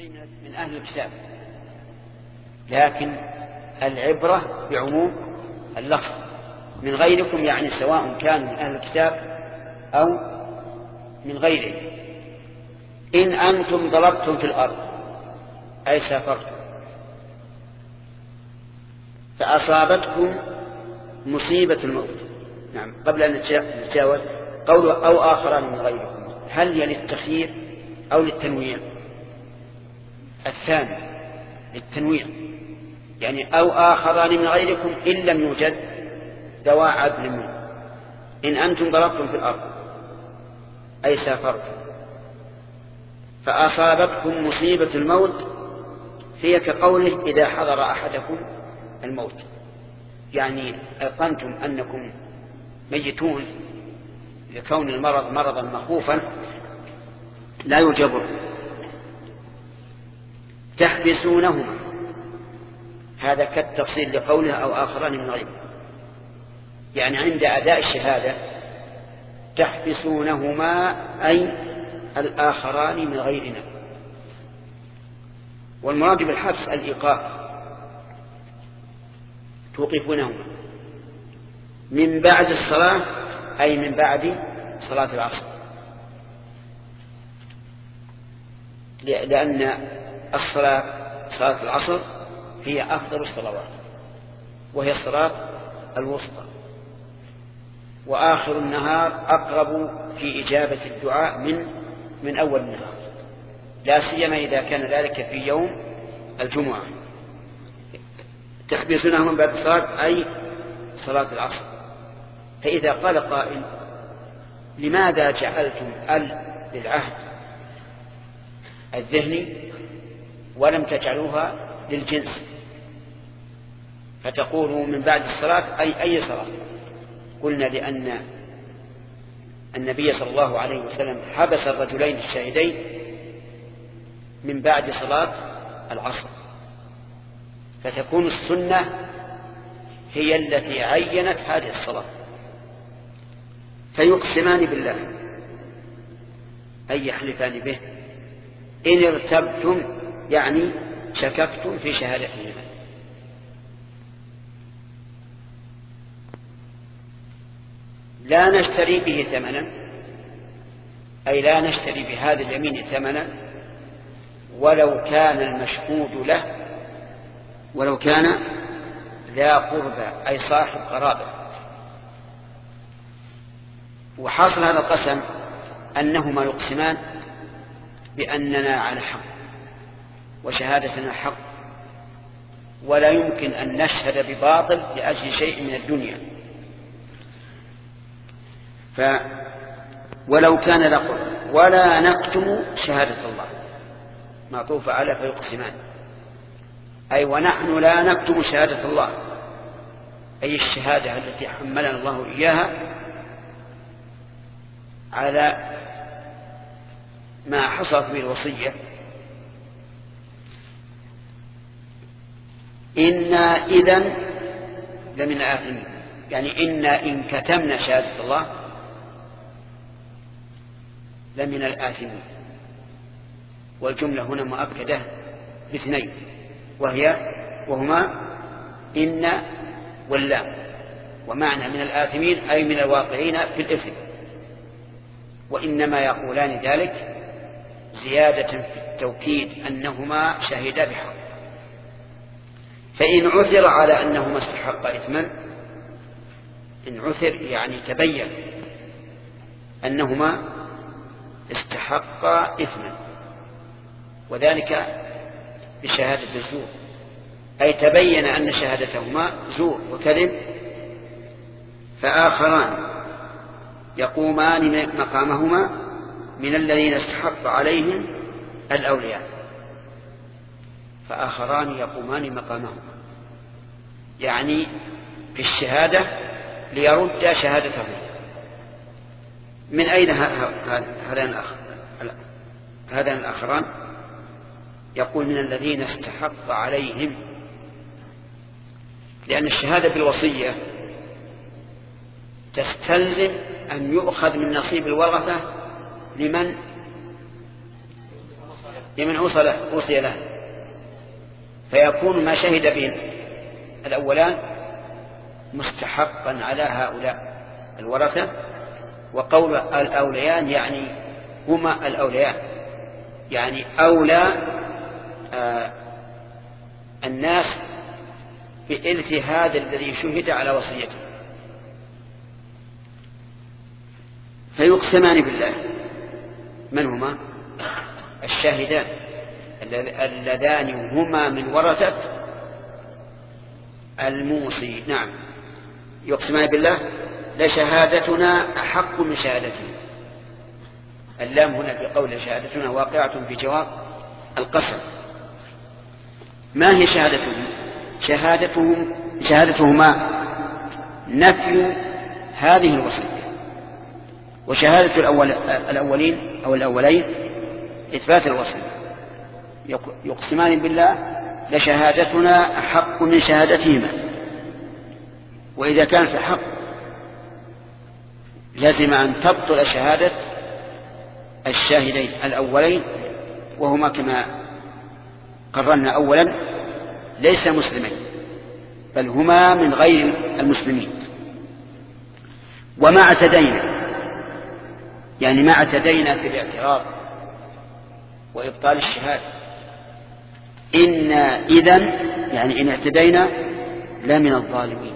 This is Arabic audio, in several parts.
من أهل الكتاب، لكن العبرة بعموم اللفظ. من غيركم يعني سواء كان من أهل الكتاب أو من غيره. إن أنتم ضربتم في الأرض أي سافرتم فأصابتكم مصيبة الموت. نعم، قبل أن نتجاوز قوله أو آخران من غيركم، هل هي للتخيير أو للتنويع؟ الثاني للتنويع، يعني أو آخران من غيركم إن لم يوجد ذوى عدل منه. إن أنتم ضربتم في الأرض أي سافرتم فأصابتكم مصيبة الموت، هي كقوله إذا حضر أحدكم الموت، يعني أيقنتم أنكم ميتون لكون المرض مرضا مخوفا لا يجبر. تحبسونهما، هذا كالتفصيل لقولها أو آخران من غيره، يعني عند أداء الشهادة تحبسونهما أي الآخران من غيرنا. والمراد بالحبس الإيقاف، توقفونهما من بعد الصلاة أي من بعد صلاة العصر، لأن الصلاة صلاة العصر هي أفضل الصلوات، وهي الصلاة الوسطى، وآخر النهار أقرب في إجابة الدعاء من أول النهار، لا سيما إذا كان ذلك في يوم الجمعة. تحبسونهم من بعد الصلاة أي صلاة العصر. فإذا قال قائل لماذا جعلتم للعهد الذهني ولم تجعلوها للجنس، فتقولوا من بعد الصلاة أي صلاة؟ قلنا لأن النبي صلى الله عليه وسلم حبس الرجلين الشاهدين من بعد صلاة العصر، فتكون السنة هي التي عينت هذه الصلاة. فيقسمان بالله أي يحلفان به إن ارتبتم، يعني شككتم في شهادتهما. لا نشتري به ثمنا، أي لا نشتري بهذا اليمين ثمنا ولو كان المشهود له، ولو كان ذا قربى أي صاحب قرابة. وحاصل هذا القسم أنهما يقسمان بأننا على حق وشهادتنا حق، ولا يمكن أن نشهد بباطل لأجل شيء من الدنيا. ولو كان لقل ولا نكتم شهادة الله، معطوف على فيقسمان، أي ونحن لا نكتم شهادة الله، أي الشهادة التي حملنا الله إياها على ما حصلت به الوصية. إنا إذن لمن الآثمين، يعني إنا إن كتمنا شهادة الله لمن الآثمين. والجملة هنا مؤكدة باثنين، وهما إن واللام، ومعنى من الآثمين أي من الواقعين في الإثم. وإنما يقولان ذلك زيادة في التوكيد أنهما شهدا بحق. فإن عثر على أنهما استحقا إثما، إن عثر يعني تبين أنهما استحقا إثما، وذلك بشهادة الزور، أي تبين أن شهادتهما زور وكذب، فآخران يقومان مقامهما من الذين استحق عليهم الأولياء. فآخران يقومان مقامهما يعني في الشهادة ليرد شهادتهما. من أين هذان الآخران؟ يقول من الذين استحق عليهم، لأن الشهادة بالوصية تستلزم أن يؤخذ من نصيب الورثة لمن لمن أوصي له، فيكون ما شهد به الأولان مستحقا على هؤلاء الورثة. وقول الأوليان يعني هما الأوليان، يعني أولى الناس بإرث هذا الذي شهد على وصيته. فيقسمان بالله. من هما؟ الشاهدان اللذان هما من ورثة الموصي. نعم، يقسمان بالله لشهادتنا أحق من شهادته. اللام هنا في قول شهادتنا واقعة في جواب القسم. ما هي شهادتهم؟ شهادتهما نفي هذه الوصية، وشهادة الأولين أو الأولين إثبات الوصية. يقسمان بالله لشهادتنا أحق من شهادتهما. وإذا كانت الحق لازم أن تبطل شهادة الشاهدين الأولين، وهما كما قررنا أولا ليس مسلمين، بل هما من غير المسلمين. وما اعتدينا، يعني ما اعتدينا في الاعتراض وإبطال الشهادة. إنا إذن يعني إن اعتدينا لا من الظالمين،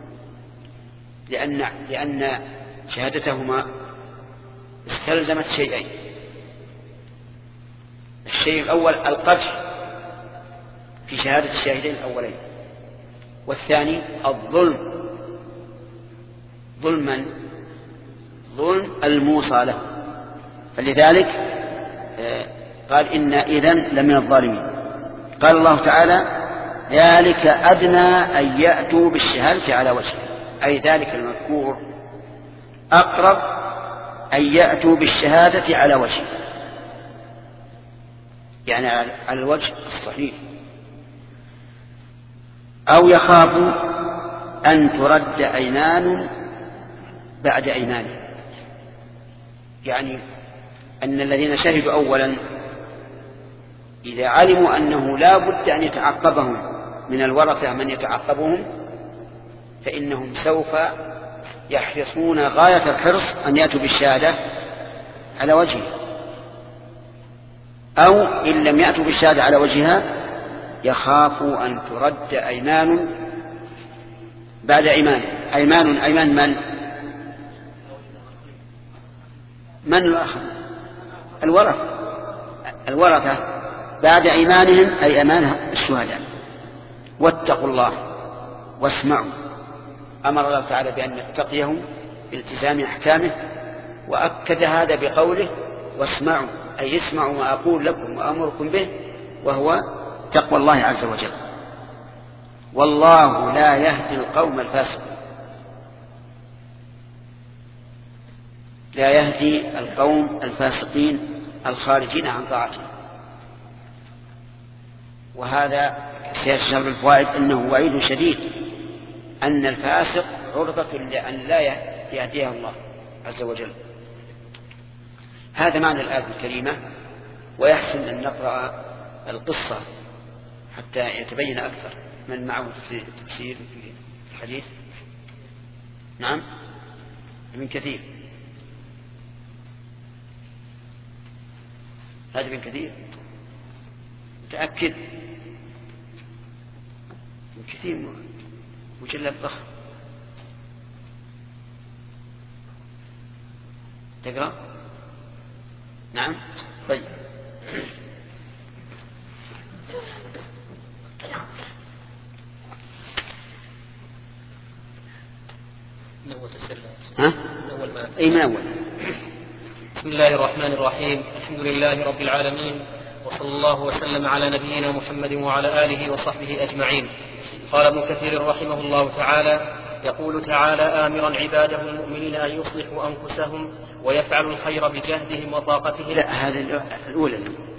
لأن شهادتهما استلزمت شيئين. الشيء الأول القدح في شهادة الشاهدين الأولين، والثاني الظلم. ظلما ظلم الموصى له. فلذلك قال إن إذن لمن الظالمين. قال الله تعالى ذلك أدنى أن يأتوا بالشهادة على وجهه، أي ذلك المذكور أقرب أن يأتوا بالشهادة على وجهه، يعني على الوجه الصحيح. أو يخافوا أن ترد أيمان بعد أيمانه، يعني أن الذين شهدوا أولا إذا علموا أنه لا بد أن يتعقبهم من الورثة من يتعقبهم، فإنهم سوف يحرصون غاية الحرص أن يأتوا بالشهادة على وجهها، أو إن لم يأتوا بالشهادة على وجهها يخافوا أن ترد أيمان بعد أيمان. أيمان من الآخر؟ الورثة بعد أيمانهم، أي أيمان الشهداء. واتقوا الله واسمعوا. أمر الله تعالى بأن نتقيهم بالتزام أحكامه، وأكد هذا بقوله واسمعوا، أي اسمعوا ما أقول لكم وأمركم به، وهو تقوى الله عز وجل. والله لا يهدي القوم الفاسقين. لا يهدي القوم الفاسقين الخارجين عن طاعته. وهذا سياسة شر الفوائد أنه وعيد شديد أن الفاسق عرضة لأن لا يهديها الله عز وجل. هذا معنى الآية الكريمة. ويحسن أن نقرأ القصة حتى يتبين أكثر. من معه تفسير في الحديث؟ نعم، ابن كثير. هذا ابن كثير متأكد؟ ابن كثير مجلد ضخم. تقرأ؟ نعم. طيب. ها؟ أي من أول. بسم الله الرحمن الرحيم. الحمد لله رب العالمين، وصلى الله وسلم على نبينا محمد وعلى آله وصحبه أجمعين. قال ابن كثير رحمه الله تعالى: يقول تعالى آمرا عباده المؤمنين أن يصلحوا أنفسهم ويفعلوا الخير بجهدهم وطاقتهم. لا، هذا الأولى.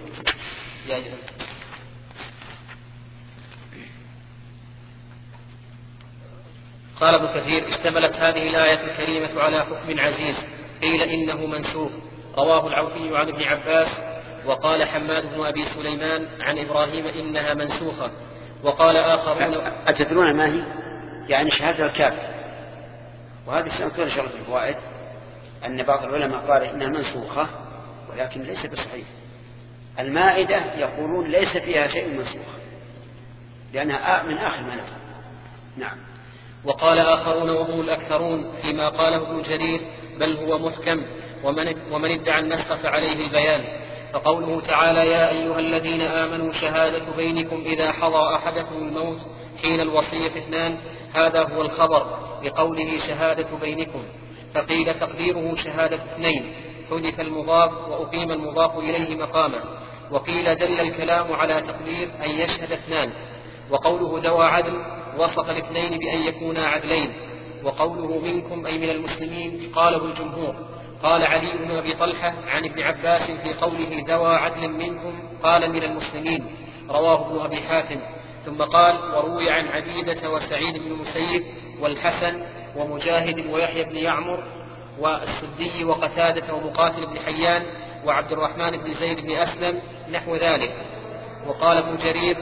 قال ابن كثير: اشتملت هذه الآية الكريمة على حكم عزيز قيل إنه منسوخ. رواه العوفي عن ابن عباس وقال حماد بن أبي سليمان عن إبراهيم إنها منسوخة. وقال آخرون أتدرون ما هي؟ يعني شهادة الكافر. وهذه سنذكر إن شاء الله في الفوائد أن بعض العلماء قال إنها منسوخة ولكن ليس بصحيح. المائدة يقولون ليس فيها شيء منسوخ لأنها من آخر ما نزل. نعم. وقال آخرون وهم الأكثرون فيما قاله ابن جرير بل هو محكم ومن ادعى النسخ فعليه البيان. فقوله تعالى يا أيها الذين آمنوا شهادة بينكم إذا حضر أحدكم الموت حين الوصية اثنان هذا هو الخبر بقوله شهادة بينكم. فقيل تقديره شهادة اثنين حذف المضاف وأقيم المضاف إليه مقامه. وقيل دل الكلام على تقدير أن يشهد اثنان. وقوله ذوى عدل وصف الاثنين بأن يكونا عدلين. وقوله منكم أي من المسلمين قاله الجمهور. قال علي بن أبي طلحة عن ابن عباس في قوله ذوى عدل منكم قال من المسلمين رواه ابن أبي حاتم. ثم قال وروي عن عبيدة وسعيد بن المسيب والحسن ومجاهد ويحيى بن يعمر والسدي وقتادة ومقاتل بن حيان وعبد الرحمن بن زيد بن أسلم نحو ذلك. وقال ابن جرير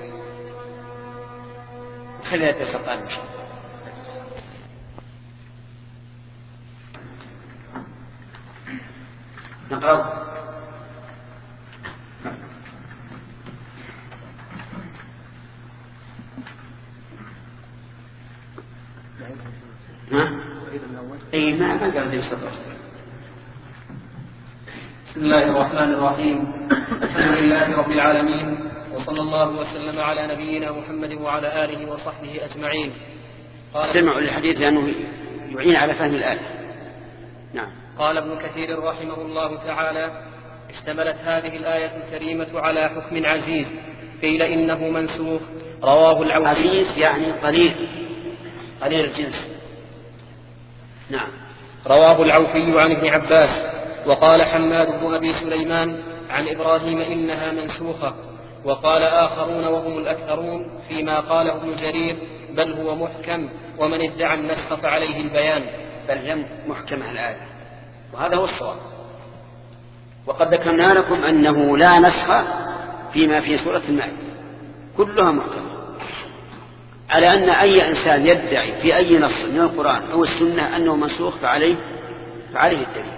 خليها تسقط نقرأ. أي ما قال ذي السطر. بسم الله الرحمن الرحيم. الحمد لله رب العالمين وصلى الله وسلم على نبينا محمد وعلى آله وصحبه أجمعين. سمعوا الحديث لأنه يعين على فهم الآية. نعم. قال ابن كثير رحمه الله تعالى اشتملت هذه الآية الكريمة على حكم عزيز قيل إنه منسوخ رواه العوفي. عزيز يعني قليل الجنس. نعم. رواه العوفي عن ابن عباس. وقال حماد بن أبي سليمان عن إبراهيم إنها منسوخة. وقال آخرون وهم الأكثرون فيما قاله ابن جرير بل هو محكم ومن ادعى النسخ فعليه البيان. بل هي محكمة الآية وهذا هو الصواب. وقد ذكرنا لكم أنه لا نسخ فيما في سورة المائدة كلها محكمة على أن أي إنسان يدعي في أي نص من القرآن أو السنة أنه منسوخ فعليه الدليل.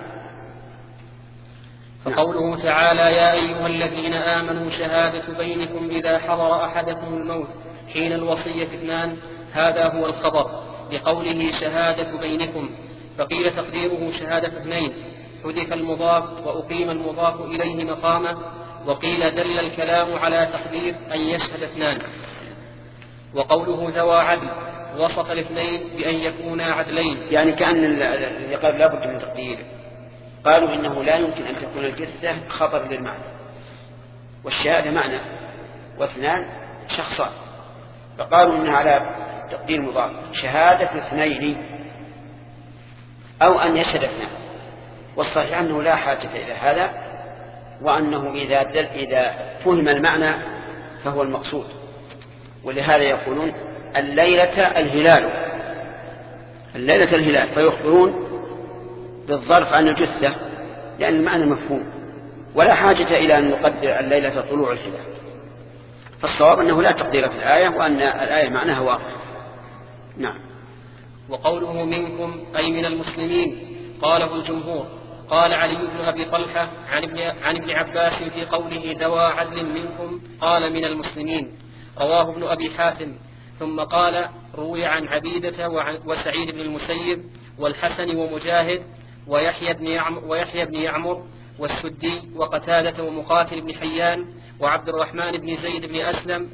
فقوله تعالى يا أيها الذين آمنوا شهادة بينكم إذا حضر أحدكم الموت حين الوصية اثنان هذا هو الخبر بقوله شهادة بينكم. فقيل تقديره شهادة اثنين حذف المضاف وأقيم المضاف إليه مقامه. وقيل دل الكلام على تقدير أن يشهد اثنان. وقوله ذوى عدل وصف الاثنين بأن يكونا عدلين يعني كأن الذي قال لا بد من تقديره. قالوا إنه لا يمكن أن تكون الجثة خبر للمعنى والشهادة معنى واثنان شخصان فقالوا إنها على تقدير مضاف شهادة اثنين أو أن يشهد اثنان. والصحيح أنه لا حاجة إلى هذا وأنه إذا فهم المعنى فهو المقصود. ولهذا يقولون الليلة الهلال فيخبرون بالظرف عن الجثة لأن المعنى مفهوم ولا حاجة إلى أن نقدر الليلة طلوع الهلال. فالصواب أنه لا تقدير في الآية وأن الآية معناها واضح. نعم. وقوله منكم أي من المسلمين قاله الجمهور. قال علي بن أبي طلحة عن ابن عباس في قوله ذوى عدل منكم قال من المسلمين رواه ابن أبي حاتم. ثم قال روي عن عبيدة وسعيد بن المسيب والحسن ومجاهد ويحيى بن يعمر والسدي وقتادة ومقاتل بن حيان وعبد الرحمن بن زيد بن أسلم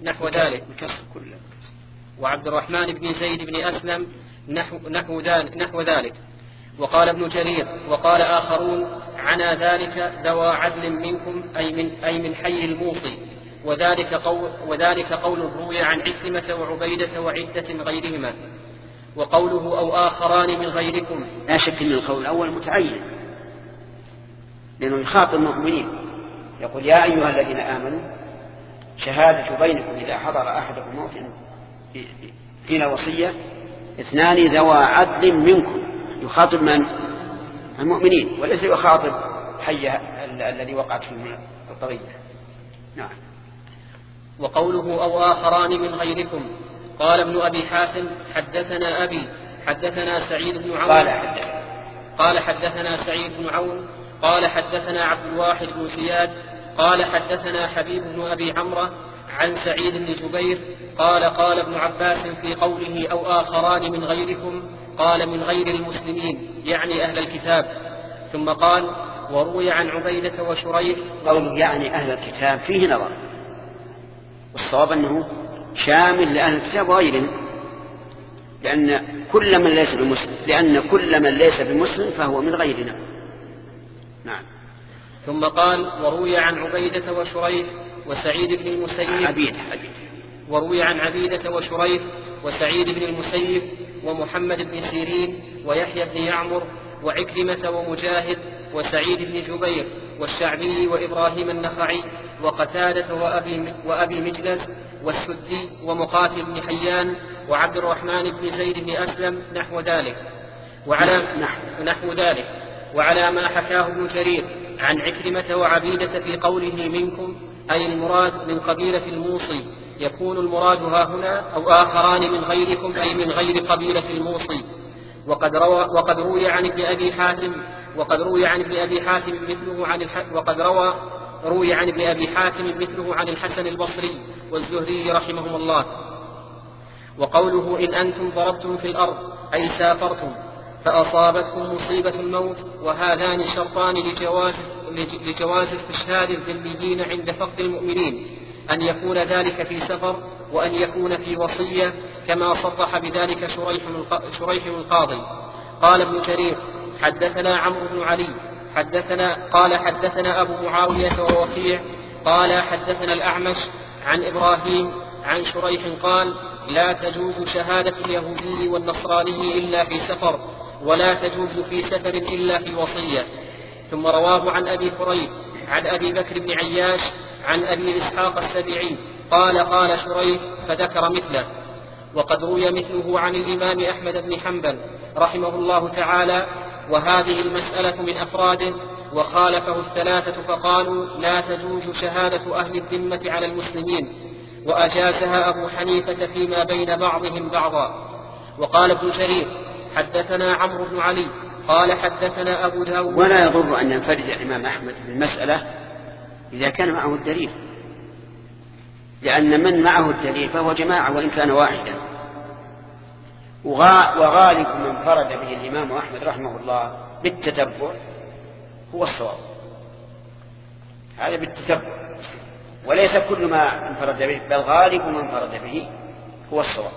نحو ذلك. وقال ابن جرير وقال آخرون عنا ذلك ذوى عدل منكم أي من حي الموصي. وذلك قول روي عن عكرمة وعبيدة وعدة غيرهما. وقوله أو آخران من غيركم لا شك أن القول الأول متعين لأنه يخاطب المؤمنين يقول يا أيها الذين آمنوا شهادة بينكم إذا حضر أحدكم موت حين وصية اثنان ذوى عدل منكم. يخاطب من؟ المؤمنين وليس يخاطب حي الذي وقعت فيه قضية. نعم. وقوله أو آخران من غيركم. قال ابن أبي حاتم حدثنا أبي حدثنا سعيد بن عون قال حدثنا سعيد بن عون قال حدثنا عبد الواحد بن زياد قال حدثنا حبيب بن أبي عمرو عن سعيد بن جبير قال قال ابن عباس في قوله أو آخران من غيركم قال من غير المسلمين يعني أهل الكتاب. ثم قال وروي عن عبيدة وشريح. قوله يعني أهل الكتاب فيه نظر، والصواب أنه شامل لأهل الكتاب وغيرهم، لأن كل من ليس بمسلم فهو من غيرنا. نعم. ثم قال وروي عن عبيدة وشريح وسعيد بن المسيب وروي عن عبيدة وشريح وسعيد بن المسيب ومحمد بن سيرين ويحيى بن يعمر وعكرمة ومجاهد وسعيد بن جبير والشعبي وإبراهيم النخعي وقتادة وأبي مجلس والسدي ومقاتل بن حيان وعبد الرحمن بن زيد بن أسلم نحو ذلك وعلى ما حكاه ابن جرير عن عكرمة وعبيدة في قوله منكم أي المراد من قبيلة الموصي، يكون المراد ها هنا أو آخران من غيركم أي من غير قبيلة الموصي. وقد روي عن ابن أبي حاتم مثله عن الحسن البصري والزهري رحمهم الله. وقوله إن أنتم ضربتم في الأرض أي سافرتم فأصابتكم مصيبة الموت، وهذان شرطان لجواز استشهاد الذميين عند فقد المؤمنين، أن يكون ذلك في سفر وأن يكون في وصية، كما صرح بذلك شريح القاضي. قال ابن جرير حدثنا عمرو بن علي قال حدثنا أبو معاوية ووكيع قال حدثنا الأعمش عن إبراهيم عن شريح قال لا تجوز شهادة اليهودي والنصراني إلا في سفر، ولا تجوز في سفر إلا في وصية. ثم رواه عن أبي كريب عن أبي بكر بن عياش عن أبي إسحاق السبيعي قال شريح فذكر مثله. وقد روي مثله عن الإمام أحمد بن حنبل رحمه الله تعالى، وهذه المسألة من أفراده، وخالفه الثلاثة فقالوا لا تجوز شهادة أهل الذمة على المسلمين، وأجازها أبو حنيفة فيما بين بعضهم بعضا. وقال ابن جرير حدثنا عمرو بن علي قال حدثنا أبو داود. ولا يضر أن ينفرد الإمام أحمد بالمسألة إذا كان معه الدليل، لأن من معه الدليل فهو جماعة وإن كان واحدا. وغالب من فرد به الإمام أحمد رحمه الله بالتتبع هو الصواب، هذا بالتتبع، وليس كل ما انفرد به، بل غالب من فرد به هو الصواب.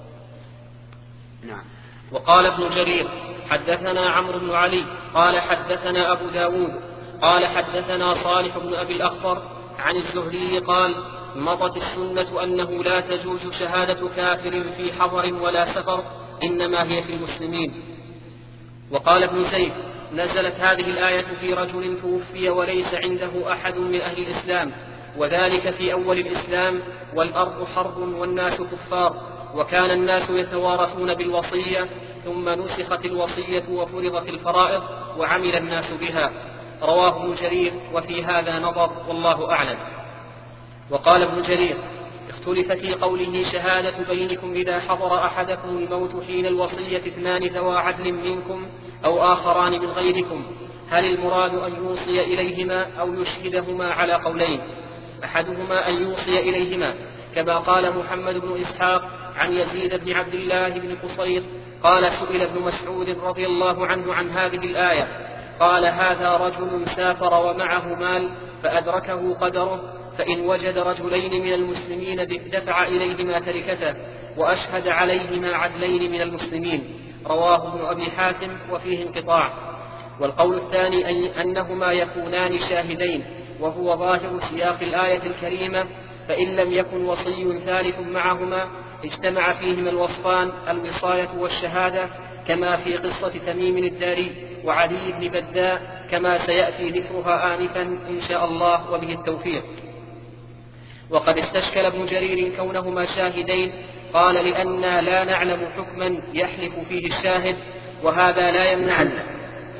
نعم. وقال ابن جرير حدثنا عمرو بن علي قال حدثنا أبو داود قال حدثنا صالح بن أبي الأخضر عن الزهري قال مضت السنة أنه لا تجوز شهادة كافر في حضر ولا سفر، إنما هي في المسلمين. وقال ابن زيد نزلت هذه الآية في رجل توفي وليس عنده أحد من أهل الإسلام، وذلك في أول الإسلام، والأرض حرب والناس كفار، وكان الناس يتوارثون بالوصية، ثم نسخت الوصية وفرضت الفرائض وعمل الناس بها. رواه ابن جرير وفي هذا نظر والله أعلم. وقال ابن جرير اختلف في قوله شهادة بينكم إذا حضر أحدكم الموت حين الوصية اثنان ذوى عدل منكم أو آخران من غيركم، هل المراد أن يوصي إليهما أو يشهدهما؟ على قولين، أحدهما أن يوصي إليهما كما قال محمد بن إسحاق عن يزيد بن عبد الله بن قصير قال سئل ابن مسعود رضي الله عنه عن هذه الآية قال هذا رجل سافر ومعه مال فأدركه قدره، فإن وجد رجلين من المسلمين دفع إليهما تركته وأشهد عليهما عدلين من المسلمين. رواه ابن أبي حاتم وفيه انقطاع. والقول الثاني أنهما يكونان شاهدين، وهو ظاهر سياق الآية الكريمة، فإن لم يكن وصي ثالث معهما اجتمع فيهما الوصفان الوصاية والشهادة، كما في قصة تميم الداري وعلي بن بداء كما سيأتي ذكرها آنفا إن شاء الله وبه التوفيق. وقد استشكل ابن جرير كونهما شاهدين، قال لأننا لا نعلم حكما يحلف فيه الشاهد، وهذا لا يمنع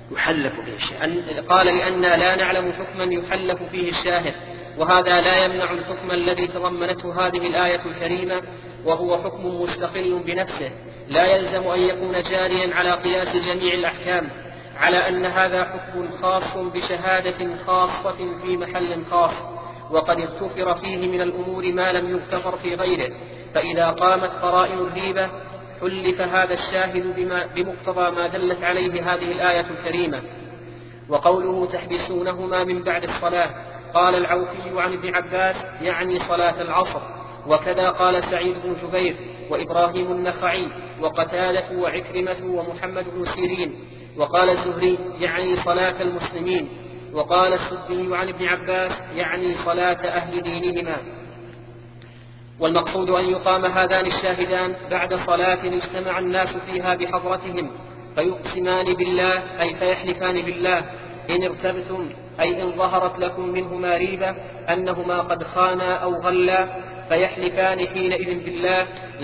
يحلف به الشاهد. قال لأننا لا نعلم حكما يحلف فيه الشاهد، وهذا لا يمنع الحكم الذي تضمنته هذه الآية الكريمة، وهو حكم مستقل بنفسه لا يلزم أن يكون جاريا على قياس جميع الأحكام، على أن هذا حكم خاص بشهادة خاصة في محل خاص، وقد اغتفر فيه من الأمور ما لم يغتفر في غيره. فإذا قامت قرائن الريبة حلف هذا الشاهد بمقتضى ما دلت عليه هذه الآية الكريمة. وقوله تحبسونهما من بعد الصلاة، قال العوفي عن ابن عباس يعني صلاة العصر، وكذا قال سعيد بن جبير وإبراهيم النخعي وقتادة وعكرمة ومحمد بن سيرين. وقال الزهري يعني صلاة المسلمين. وقال السدي عن ابن عباس يعني صلاة أهل دينهما. والمقصود أن يقام هذان الشاهدان بعد صلاة اجتمع الناس فيها بحضرتهم، فيقسمان بالله أي فيحلفان بالله إن ارتبتم أي إن ظهرت لكم منهما ريبة أنهما قد خانا أو غلا، فيحلفان حينئذ بالله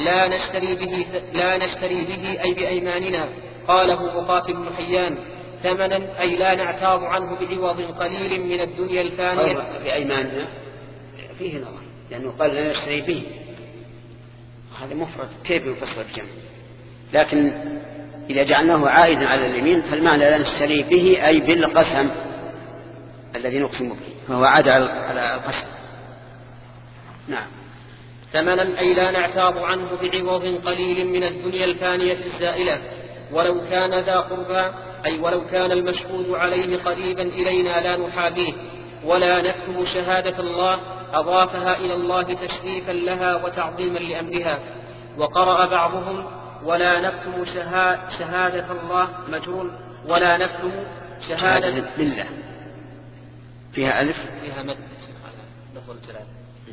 لا نشتري به أي بأيماننا. قاله مقاتل بن حيان ثمنا أي لا نعتاض عنه بعوض قليل من الدنيا الفانية. بأيماننا فيه نظر، لأنه قال لا نشتري به، هذا مفرد كيف يفسر الجمع؟ لكن إذا جعلناه عائدا على اليمين فالمعنى لا نشتري به أي بالقسم الذي نقسم به، فهو عاد على القسم. نعم. ثمنا أي لا نعتاض عنه بعوض قليل من الدنيا الفانية الزائلة، ولو كان ذا قربى أي ولو كان المشهود عليه قريبا إلينا لا نحابيه، ولا نكتم شهادة الله أضافها إلى الله تشريفا لها وتعظيما لأمرها. وقرأ بعضهم ولا نكتم شهادة الله مجرور ولا نكتم شهادة لله فيها ألف فيها مد لفظ الجلال.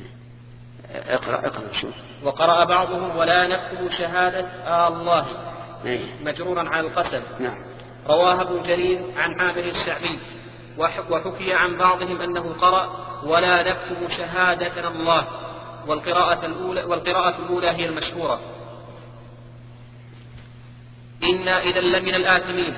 اقرأ شوف. وقرأ بعضهم ولا نكتم شهادة الله مجرورا على القسم. نعم. رواه ابن جرير عن عامر الشعبي، وحكي عن بعضهم أنه قرأ ولا نكتم شهادة الله، والقراءة الأولى هي المشهورة. إنا إذا لمن الآثمين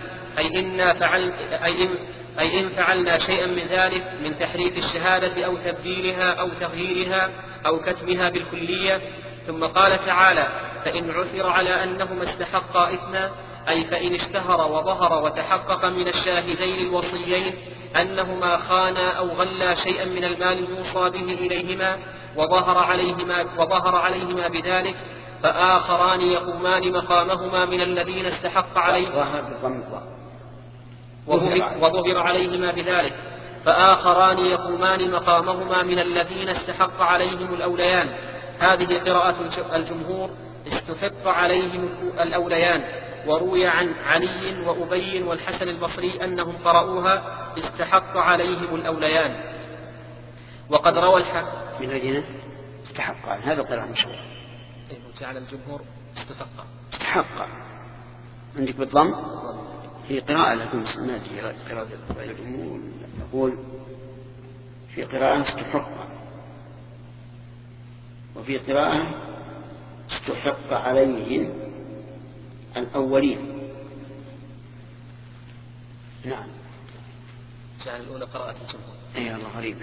أي إن فعلنا شيئا من ذلك من تحريف الشهادة أو تبديلها أو تغييرها أو كتمها بالكلية. ثم قال تعالى فإن عثر على أنهما استحقا إثما أي فإن اشتهر وظهر وتحقق من الشاهدين الوصيين أنهما خانا أو غلا شيئا من المال الموصى به إليهما وظهر عليهما بذلك، فآخران يقومان مقامهما من الذين استحق عليهما وظهر عليهما بذلك، فآخران يقومان مقامهما من الذين استحق عليهم الأوليان. هذه قراءة الجمهور استحق عليهم الأوليان. وروي عن علي وأبي والحسن البصري أنهم قرأوها استحق عليهم الأوليان. وقد روى الحاكم من الذين استحق، هذا قراءة مشهورة. جعل الجمهور استحق عندك بالضم في قراءة لكن ما في قراءة الجمهور نقول في قراءة استحق، وفي قراءة استحق عليهم الأولين. نعم. جعل الأولى قراءة الجمهور. أي الله غريب.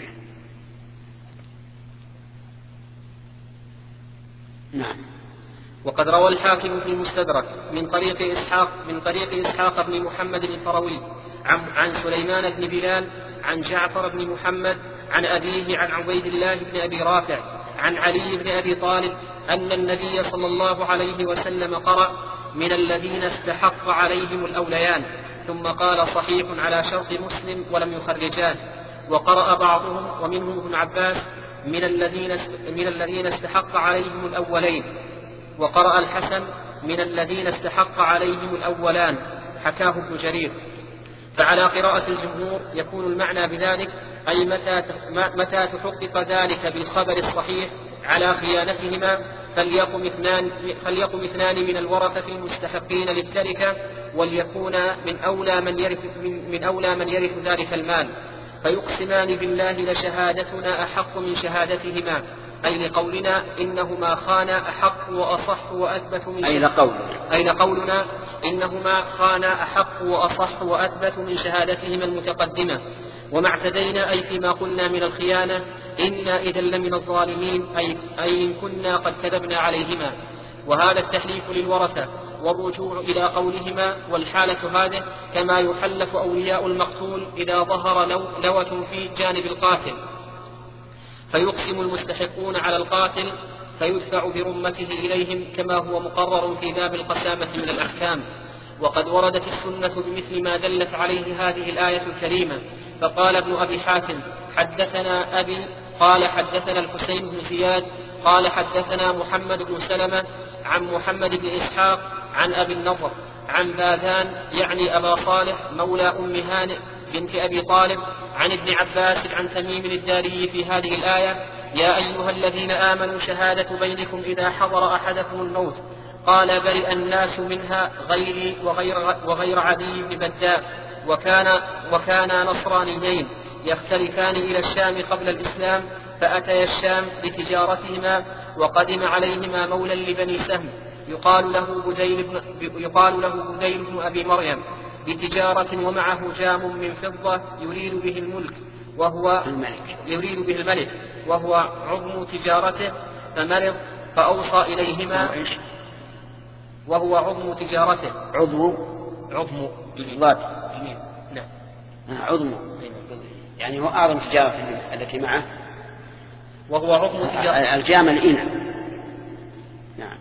نعم. وقد روى الحاكم في المستدرك من طريق إسحاق بن محمد الفروي عن سليمان بن بلال عن جعفر بن محمد عن أبيه عن عبيد الله بن أبي رافع عن علي بن أبي طالب أن النبي صلى الله عليه وسلم قرأ من الذين استحق عليهم الأوليان، ثم قال صحيح على شرط مسلم ولم يخرجاه. وقرأ بعضهم ومنهم ابن عباس من الذين استحق عليهم الأولين. وقرأ الحسن من الذين استحق عليهم الأولان، حكاه ابن جرير. فعلى قراءة الجمهور يكون المعنى بذلك أي متى تحقق ذلك بالخبر الصحيح على خيانتهما فليقم اثنان من الورثة المستحقين للتركة وليكون من أولى من يرث ذلك المال، فيقسمان بالله لشهادتنا أحق من شهادتهما، أي لقولنا إنهما خانا أحق وأصح وأثبت من أي لقولنا إنهما خانا أحق وأصح وأثبت من شهادتهما المتقدمة. وما اعتدينا أي فيما قلنا من الخيانة إنا إذا لمن الظالمين أي إن كنا قد كذبنا عليهما. وهذا التحليف للورثة والرجوع إلى قولهما، والحالة هذه كما يحلف أولياء المقتول إذا ظهر لوة في جانب القاتل، فيقسم المستحقون على القاتل فيدفع برمته إليهم كما هو مقرر في باب القسامة من الأحكام. وقد وردت السنة بمثل ما دلت عليه هذه الآية الكريمة. فقال ابن أبي حاتم حدثنا أبي قال حدثنا الحسين بن زياد قال حدثنا محمد بن سلمة عن محمد بن إسحاق عن أبي النضر عن باذان يعني أبا صالح مولى أم هانئ بنت أبي طالب عن ابن عباس عن تميم الداري في هذه الآية: يا أيها الذين آمنوا شهادة بينكم إذا حضر أحدكم الموت قال برئ الناس منها غيري وغير عدي بن بداء وكانا نصرانيين يختلفان إلى الشام قبل الإسلام، فأتيا الشام لتجارتهما وقدم عليهما مولى لبني سهم يقال له بديل بن أبي مريم بتجارة ومعه جام من فضة يريد به الملك وهو عظم تجارته، فمرض فأوصى إليهما وهو عظم تجارته عظم بالضاد نعم عظم يعني هو أعظم تجارة التي معه، وهو عظم تجارة الجام الإناء نعم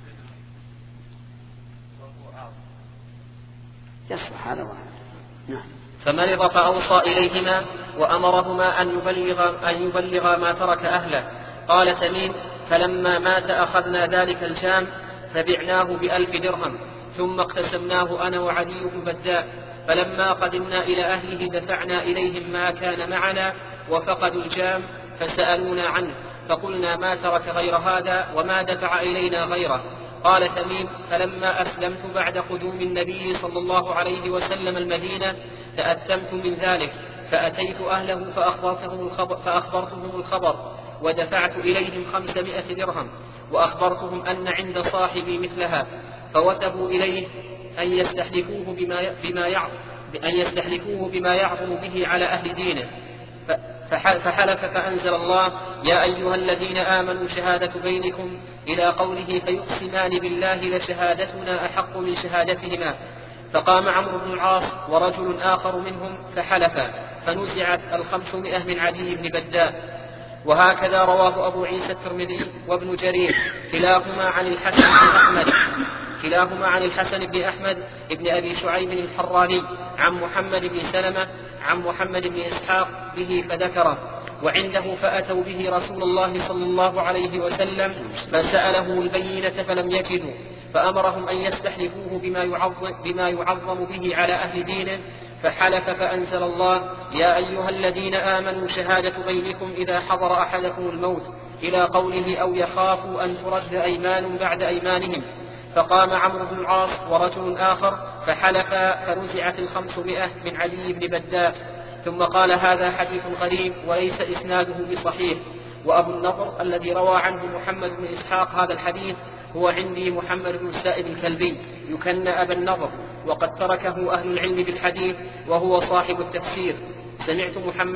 يصلح هذا نعم. فمرض فأوصى إليهما وأمرهما أن يبلغ ما ترك أهله. قال تميم: فلما مات أخذنا ذلك الجام فبعناه ب1000 درهم ثم اقتسمناه أنا وعدي بن بداء، فلما قدمنا إلى أهله دفعنا إليهم ما كان معنا وفقدوا الجام فسألونا عنه فقلنا ما ترك غير هذا وما دفع إلينا غيره. قال تميم: فلما أسلمت بعد قدوم النبي صلى الله عليه وسلم المدينة تأثمت من ذلك، فأتيت أهله فأخبرتهم الخبر ودفعت إليهم 500 درهم وأخبرتهم أن عند صاحبي مثلها، فوثبوا إليه أن يستحلفوه بما يعظم به على أهل دينه، فحلف فأنزل الله: يا أيها الذين آمنوا شهادة بينكم إلى قوله فيقسمان بالله لشهادتنا أحق من شهادتهما. فقام عمرو بن العاص ورجل آخر منهم فحلفا فنزعت 500 من عدي بن بداء. وهكذا رواه أبو عيسى الترمذي وابن جرير كلاهما عن الحسن بن أحمد ابن أبي شعيب الحراني عن محمد بن سلمة عن محمد بن إسحاق به فذكره، وعنده فأتوا به رسول الله صلى الله عليه وسلم فسأله البينة فلم يجدوا، فأمرهم أن يستحلفوه بما يعظم به على أهل دينه، فحلف فأنزل الله: يا أيها الذين آمنوا شهادة بينكم إذا حضر أحدكم الموت إلى قوله أو يخافوا أن ترد أيمان بعد أيمانهم. فقام عمرو بن العاص ورجل آخر فحلفا فنزعت 500 من علي بن بداء. ثم قال: هذا حديث غريب وليس إسناده بصحيح. وأبو النضر الذي روى عنه محمد بن إسحاق هذا الحديث هو عندي محمد بن السائب الكلبي يكنى أبا النضر، وقد تركه أهل العلم بالحديث وهو صاحب التفسير. سمعت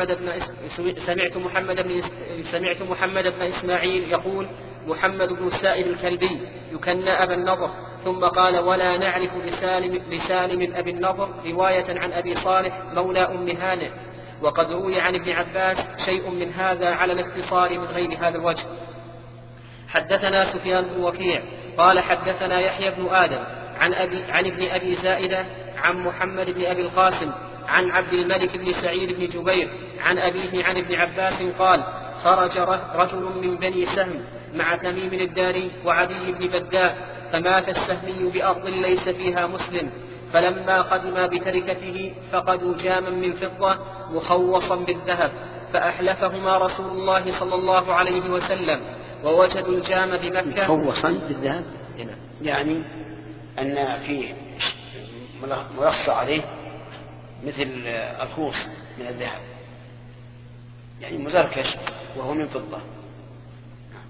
محمد بن إسماعيل يقول: محمد بن السائب الكلبي يكنى أبا النضر. ثم قال: ولا نعرف لسالم أبي النضر رواية عن أبي صالح مولى أم هانئ. وقد روي عن ابن عباس شيء من هذا على الاختصار من غير هذا الوجه. حدثنا سفيان بن وكيع قال حدثنا يحيى بن آدم عن ابن أبي زائدة عن محمد بن أبي القاسم عن عبد الملك بن سعيد بن جبير عن أبيه عن ابن عباس قال: خرج رجل من بني سهم مع تميم الداري وعدي بن بداء، فمات السهمي بأرض ليس فيها مسلم، فلما قدم بتركته فقدوا جاما من فضة مخوصا بالذهب، فأحلفهما رسول الله صلى الله عليه وسلم ووجدوا الجام بمكة مخوصا بالذهب، يعني أن فيه مرصع عليه مثل الخوص من الذهب، يعني مزركش وهو من فضة.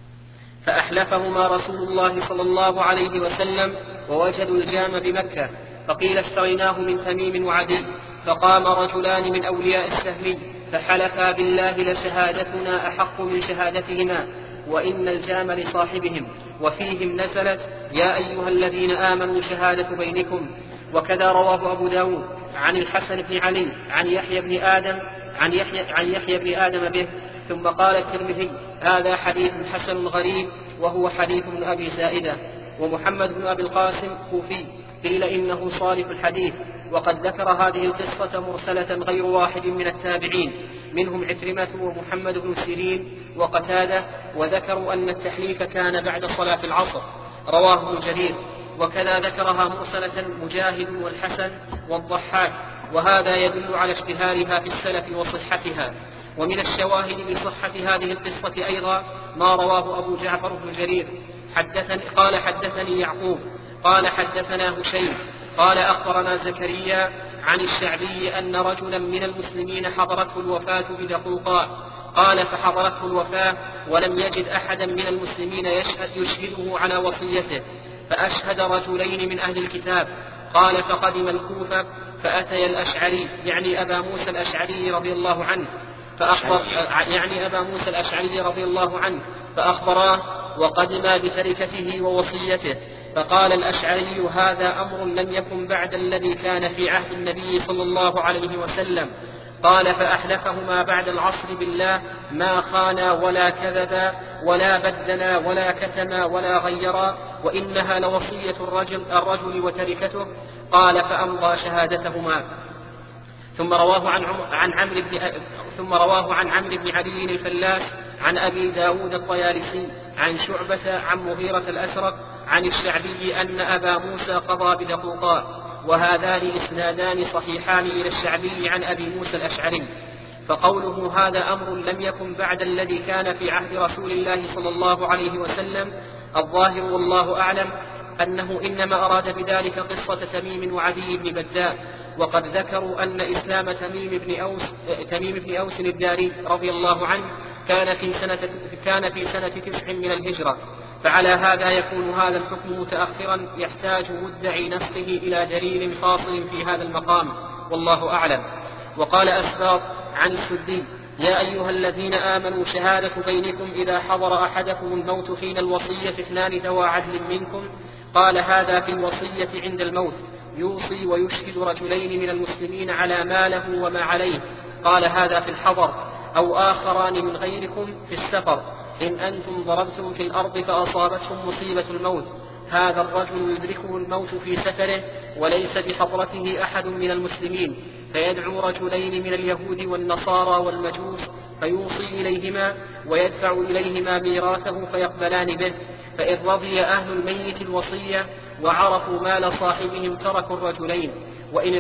فأحلفهما رسول الله صلى الله عليه وسلم ووجدوا الجام بمكة، فقيل اشتريناه من تميم وعدي. فقام رجلان من أولياء السهمي فحلفا بالله لشهادتنا أحق من شهادتهما وإن الجام لصاحبهم، وفيهم نزلت يا أيها الذين آمنوا شهادة بينكم. وكذا رواه أبو داود عن الحسن بن علي عن يحيى بن آدم به. ثم قال الترمذي هذا حديث حسن غريب وهو حديث ابن أبي زائدة. ومحمد بن أبي القاسم كوفي قيل إنه صالح الحديث، وقد ذكر هذه القصة مرسلة غير واحد من التابعين منهم عكرمة ومحمد بن سيرين وقتادة، وذكروا أن التحليف كان بعد صلاة العصر. رواه ابن جرير. وكذا ذكرها مرسلة مجاهد والحسن والضحاك، وهذا يدل على اشتهارها في السلف وصحتها. ومن الشواهد لصحة هذه القصة أيضا ما رواه أبو جعفر بن جرير قال حدثني يعقوب قال حدثنا هشيم قال أخبرنا زكريا عن الشعبي أن رجلا من المسلمين حضرته الوفاة بدقوقاء. قال فحضرته الوفاة ولم يجد أحدا من المسلمين يشهده على وصيته، فأشهد رجلين من أهل الكتاب. قال فقدم الكوفة فأتي الأشعري يعني أبا موسى الأشعري رضي الله عنه فأخبراه وقدما بتركته ووصيته. فقال الأشعري هذا أمر لم يكن بعد الذي كان في عهد النبي صلى الله عليه وسلم. قال فأحلفهما بعد العصر بالله ما خانا ولا كذبا ولا بدلا ولا كتما ولا غيرا، وإنها لوصية الرجل وتركته. قال فأمضى شهادتهما. ثم رواه عن عمرو بن علي الفلاس عن أبي داود الطيالسي عن شعبة عن مغيرة الأسرق عن الشعبي أن أبا موسى قضى بدقوقاء. وهذان إسنادان صحيحان إلى الشعبي عن أبي موسى الأشعري. فقوله هذا أمر لم يكن بعد الذي كان في عهد رسول الله صلى الله عليه وسلم الظاهر والله أعلم أنه إنما أراد بذلك قصة تميم وعدي بن بداء. وقد ذكروا أن إسلام تميم بن أوس الداري رضي الله عنه كان في سنة 9 من الهجرة. فعلى هذا يكون هذا الحكم متأخرا يحتاج مدعي نسخه إلى دليل فاصل في هذا المقام، والله أعلم. وقال أسباط عن السدي يا أيها الذين آمنوا شهادة بينكم إذا حضر أحدكم الموت حين الوصية 2 ذوى عدل منكم. قال هذا في الوصية عند الموت يوصي ويشهد رجلين من المسلمين على ما له وما عليه. قال هذا في الحضر أو آخران من غيركم في السفر إن أنتم ضربتم في الأرض فأصابتهم مصيبة الموت. هذا الرجل يدركه الموت في سفره وليس بحضرته أحد من المسلمين، فيدعو رجلين من اليهود والنصارى والمجوس فيوصي إليهما ويدفع إليهما ميراثه فيقبلان به. فإن رضي أهل الميت الوصية وعرفوا مال صاحبهم تركوا الرجلين، وإن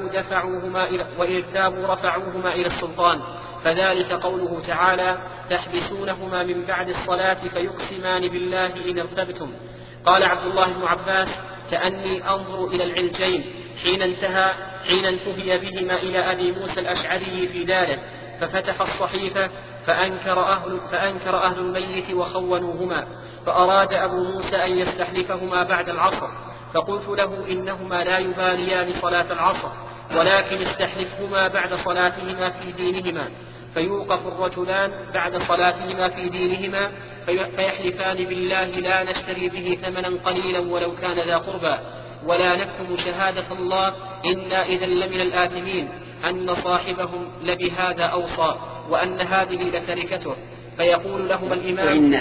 ارتابوا رفعوهما إلى السلطان. فذلك قوله تعالى تحبسونهما من بعد الصلاة فيقسمان بالله إن ارتبتم. قال عبد الله بن عباس كأني أنظر إلى العلجين حين انتهي بهما إلى أبي موسى الأشعري في داره، ففتح الصحيفة فأنكر أهل الميت وخونوهما، فأراد أبو موسى أن يستحلفهما بعد العصر، فقلت له إنهما لا يباليان صلاة العصر ولكن استحلفهما بعد صلاتهما في دينهما. فيوقف الرجلان بعد صلاتهما في دينهما فيحلفان بالله لا نشتري به ثمنا قليلا ولو كان ذا قربى ولا نكتم شهادة الله إنا إذا لمن الآثمين أن صاحبهم لبهذا أوصى وأن هذه لتركته. فيقول لهم الإمام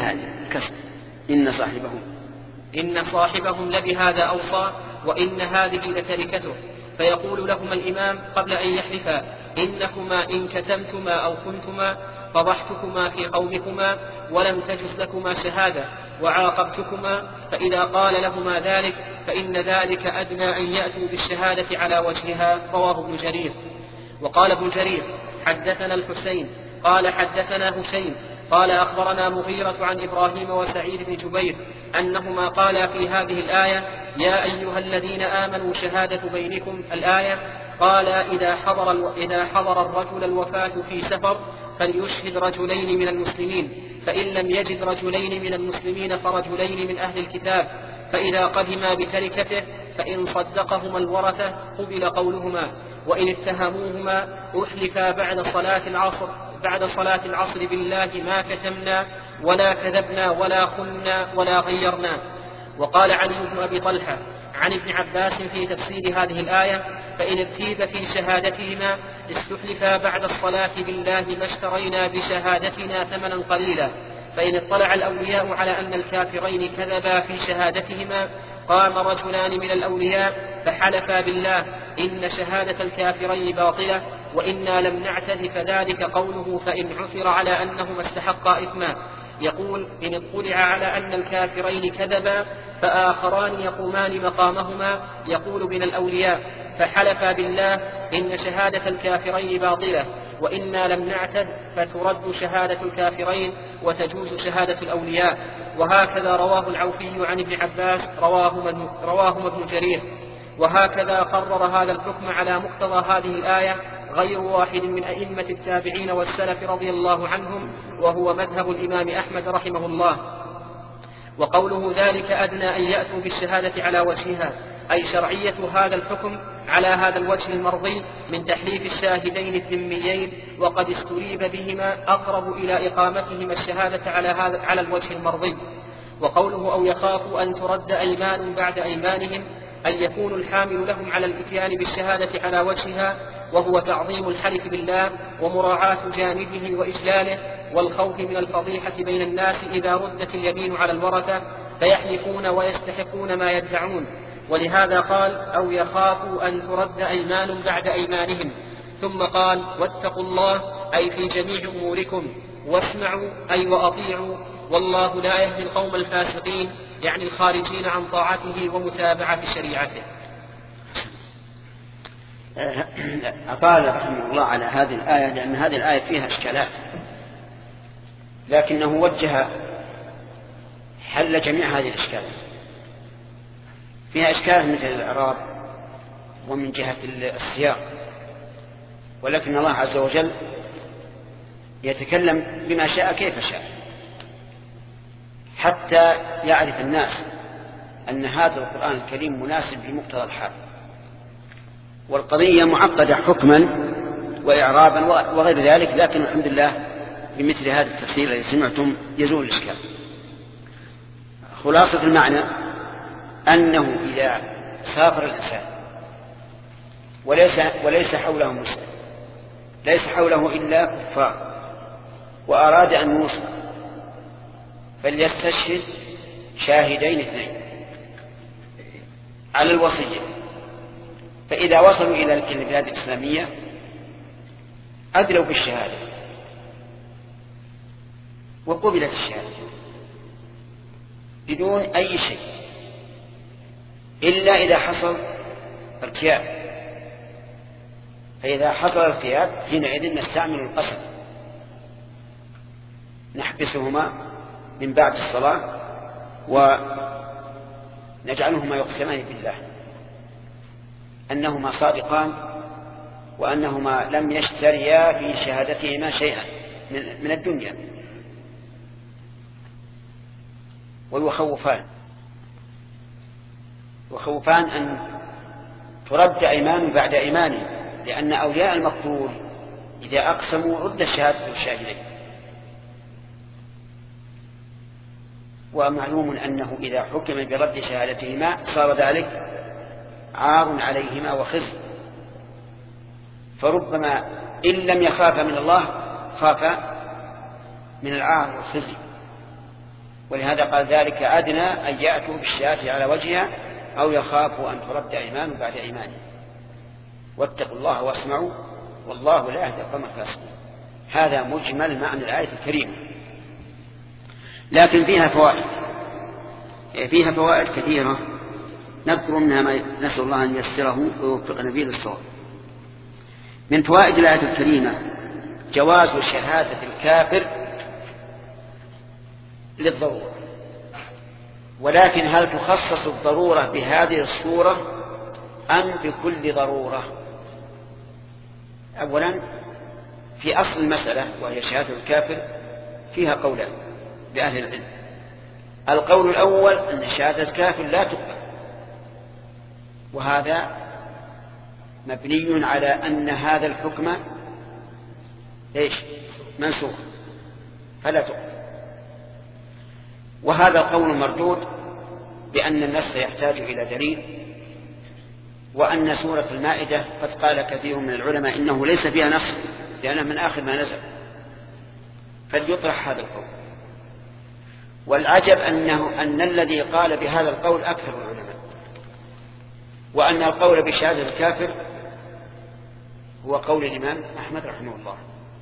إن صاحبهم لبهذا أوصى وإن هذه لتركته. فيقول لهم الإمام قبل أن يحلفا إنكما إن كتمتما أو كنتما فضحتكما في قومكما ولم تجز لكما شهادة وعاقبتكما، فإذا قال لهما ذلك فإن ذلك أدنى أن يأتوا بالشهادة على وجهها. رواه ابن جرير. وقال ابن جرير حدثنا الحسين قال حدثنا هشيم قال أخبرنا مغيرة عن إبراهيم وسعيد بن جبير أنهما قالا في هذه الآية يا أيها الذين آمنوا شهادة بينكم الآية. قال إذا حضر الرجل الوفاة في سفر فليشهد رجلين من المسلمين، فإن لم يجد رجلين من المسلمين فرجلين من أهل الكتاب، فإذا قدما بتركته فإن صدقهما الورثة قبل قولهما، وإن اتهموهما أحلفا بعد صلاة العصر بالله ما كتمنا ولا كذبنا ولا خنا ولا غيرنا. وقال علي بن أبي طلحة عن ابن عباس في تفسير هذه الآية: فإن ارتيب في شهادتهما استحلفا بعد الصلاة بالله ما اشترينا بشهادتنا ثمنا قليلا. فإن اطلع الأولياء على أن الكافرين كذبا في شهادتهما قام رجلان من الأولياء فحلفا بالله إن شهادة الكافرين باطلة وإنا لم نعتد، فذلك قوله فإن عثر على أنهما استحقا إثما. يقول: إن اطلع على أن الكافرين كذبا فآخران يقومان مقامهما، يقول من الأولياء فحلفا بالله إن شهادة الكافرين باطلة وإنا لم نعتد، فترد شهادة الكافرين وتجوز شهادة الأولياء. وهكذا رواه العوفي عن ابن عباس رواهما ابن جرير. وهكذا قرر هذا الحكم على مقتضى هذه الآية غير واحد من أئمة التابعين والسلف رضي الله عنهم، وهو مذهب الإمام أحمد رحمه الله. وقوله ذلك أدنى أن يأتوا بالشهادة على وجهها، أي شرعية هذا الحكم على هذا الوجه المرضي من تحليف الشاهدين الذميين، وقد استريب بهما أقرب إلى إقامتهما الشهادة على الوجه المرضي. وقوله أو يخافوا أن ترد أيمان بعد أيمانهم، أن يكون الحامل لهم على الإتيان بالشهادة على وجهها، وهو تعظيم الحلف بالله ومراعاة جانبه وإجلاله، والخوف من الفضيحة بين الناس إذا ردت اليمين على الورثة فيحلفون ويستحقون ما يدعون. ولهذا قال أو يخافوا أن ترد أيمان بعد أيمانهم، ثم قال واتقوا الله أي في جميع أموركم، واسمعوا أي وأطيعوا، والله لا يهدي القوم الفاسقين، يعني الخارجين عن طاعته ومتابعة شريعته. أطال رحمه الله على هذه الآية لأن هذه الآية فيها إشكالات، لكنه وجه حل جميع هذه الإشكالات. فيها إشكالات مثل الإعراب ومن جهة السياق، ولكن الله عز وجل يتكلم بما شاء كيف شاء حتى يعرف الناس أن هذا القرآن الكريم مناسب لمقتضى الحال. والقضية معقدة حكما وإعرابا وغير ذلك، لكن الحمد لله بمثل هذا التفسير الذي سمعتم يزول الإشكال. خلاصة المعنى أنه إذا سافر الإنسان وليس حوله مسلم، ليس حوله إلا كفار، وأراد أن يوصل، فليستشهد شاهدين اثنين على الوصية. فإذا وصلوا إلى البلاد الإسلامية أدلوا بالشهادة وقبلت الشهادة بدون أي شيء، إلا إذا حصل ارتياب. فإذا حصل ارتياب حينئذ نستعمل القسم، نحبسهما من بعد الصلاة ونجعلهما يقسمان بالله أنهما صادقان وأنهما لم يشتريا في شهادتهما شيئا من الدنيا، ويخوفان أن ترد أيمان بعد أيمانهم، لأن أولياء المقتول إذا أقسموا رد الشهادة الشاهدين. ومعلوم أنه إذا حكم برد شهادتهما صار ذلك عار عليهما وخزي، فربما إن لم يخاف من الله خاف من العار والخزي. ولهذا قال ذلك أدنى أن يأتوا بالشهادة على وجهها أو يخافوا أن ترد أيمان بعد أيمانهم، واتقوا الله واسمعوا والله لا يهدي القوم الفاسقين. هذا مجمل معنى الآية الكريمة، لكن فيها فوائد كثيرة نذكر منها ما نسأل الله أن ييسره ويوفقنا به للصواب. من فوائد الآية الكريمة جواز شهادة الكافر للضرورة، ولكن هل تخصص الضرورة بهذه الصورة أم بكل ضرورة؟ أولا في أصل المسألة وهي شهادة الكافر فيها قولان لأهل العلم. القول الأول أن شهادة الكافر لا تقبل، وهذا مبني على أن هذا الحكم منسوخ فلا تقبل. وهذا القول مردود بأن النص يحتاج إلى دليل، وأن سورة المائدة قد قال كثير من العلماء إنه ليس فيها نص لأنه من آخر ما نزل، فليطرح هذا القول. والعجب أن الذي قال بهذا القول أكثر العلماء، وأن القول بشهادة الكافر هو قول الإمام أحمد رحمه الله.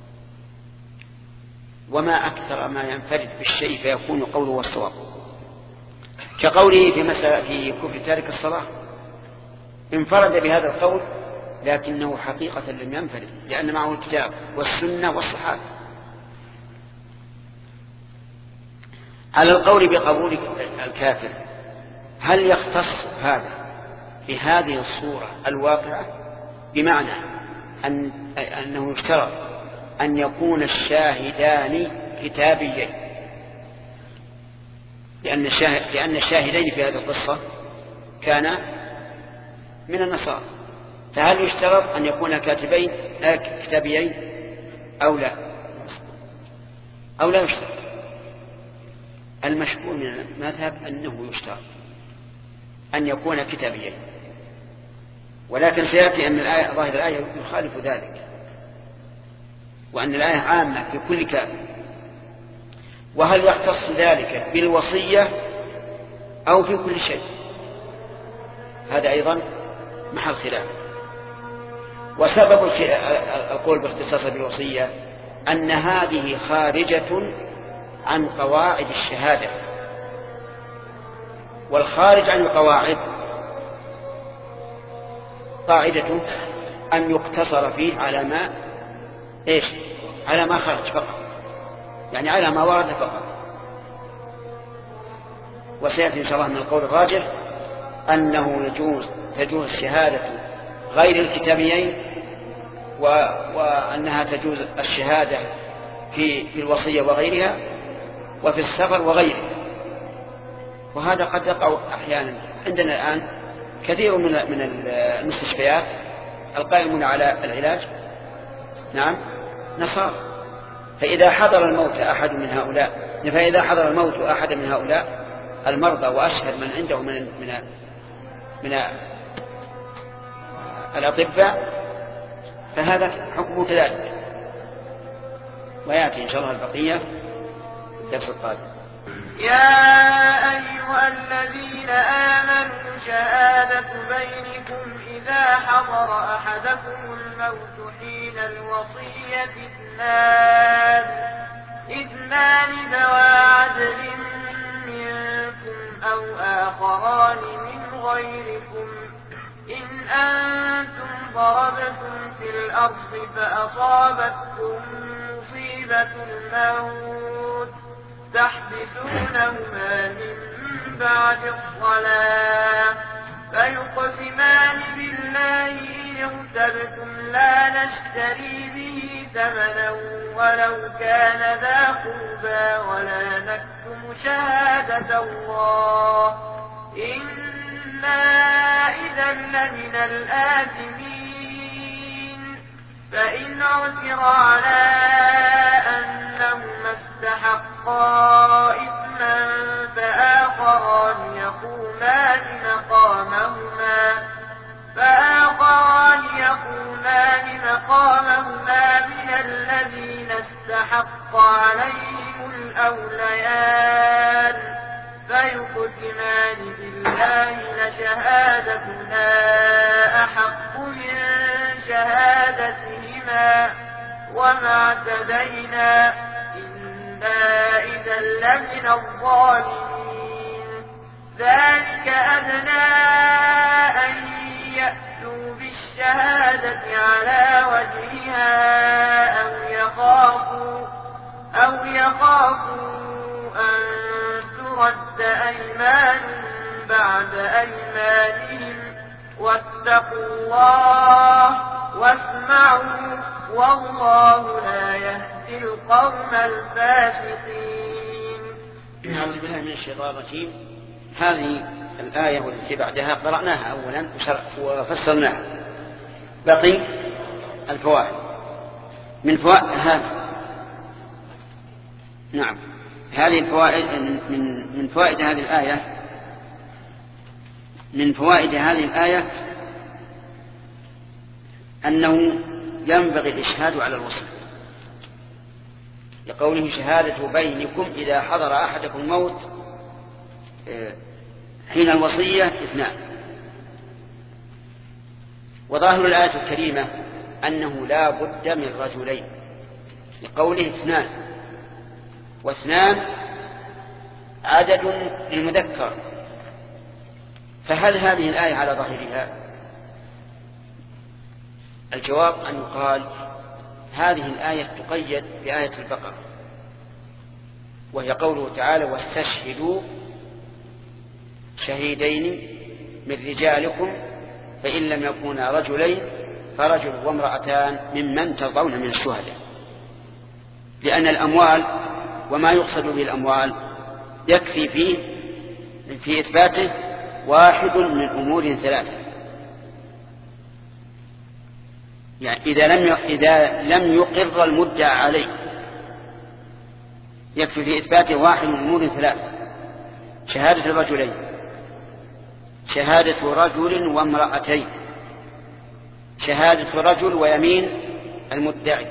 وما أكثر ما ينفرد بالشيء فيكون قوله والصواب، كقوله في كفر تارك الصلاة، انفرد بهذا القول لكنه حقيقة لم ينفرد، لأن معه الكتاب والسنة والصحابة. على القول بقبول الكافر، هل يختص هذا بهذه الصورة الواقعة؟ بمعنى أنه يشترط أن يكون الشاهدان كتابيين، لأن الشاهدين في هذه القصة كان من النصارى، فهل يشترط أن يكون كتابيين أو لا يشترط؟ المشهور من المذهب أنه يشترط أن يكون كتابيين، ولكن سيأتي أن ظاهر الآية يخالف ذلك، وأن الآية عامة في كل كافر. وهل يختص ذلك بالوصية أو في كل شيء؟ هذا أيضا محل خلاف. وسبب القول باختصاص بالوصية أن هذه خارجة عن قواعد الشهادة، والخارج عن القواعد قاعدته أن يقتصر فيه على ما خرج فقط، يعني على ما ورد فقط. وسيأتي إن شاء الله من القول الراجح أنه تجوز شهادة غير الكتابيين، وأنها تجوز الشهادة في الوصية وغيرها، وفي السفر وغيره. وهذا قد يقع أحيانا. عندنا الآن كثير من المستشفيات القائمون على العلاج نصارى، فإذا حضر الموت أحد من هؤلاء المرضى وأشهد من عنده من الأطباء فهذا حكمه كذلك. ويأتي إن شاء الله البقية درس القادم. يا أيها الذين آمنوا شهادة بينكم إذا حضر أحدكم الموت حين الوصية اثنان ذوى عدل منكم أو آخران من غيركم إن أنتم ضربتم في الأرض فأصابتكم مصيبة الموت تحبسونهما من بعد الصلاة فيقسمان بالله إن ارتبتم لا نشتري به ثمنا ولو كان ذا قربى ولا نكتم شهادة الله إنا إذا لمن الآثمين. فإن عثر على أنهما استحقا إثما فآخران يقومان مقامهما من الذين استحق عليهم الأوليان فيقسمان بالله لشهادتنا أحق من شهادتهما وما اعتدينا إنا إذا لمن الظالمين. ذلك أدنى أن يأتوا بالشهادة على وجهها أو يخافوا أن ترد أيمان بعد أيمانهم واتقوا الله واسمعوا والله لا يهدي القوم الفاسقين. أعوذ بالله من الشيطان الرجيم. هذه الآية والتي بعدها قرأناها أولا وفسرناها، بقي الفوائد. من فوائد هذه الفوائد من فوائد هذه الآية، من فوائد هذه الآية أنه ينبغي الإشهاد على الوصية، لقوله شهادة بينكم إذا حضر أحدكم الموت حين الوصية 2. وظاهر الآية الكريمة أنه لا بد من رجلين، لقوله 2، و2 عدد للمذكر. فهل هذه الآية على ظاهرها؟ الجواب أن يقال هذه الآية تقيد بآية البقرة، وهي قوله تعالى واستشهدوا شهيدين من رجالكم فإن لم يكونا رجلين فرجل وامرأتان ممن ترضون من الشهداء. لأن الأموال وما يقصد بالأموال يكفي فيه في إثباته واحد من أمور 3. يعني إذا لم يقر المدعى عليه يكفي في إثباته واحد من أمور 3: شهادة الرجلين، شهادة رجل وامرأتين، شهادة رجل ويمين المدعي.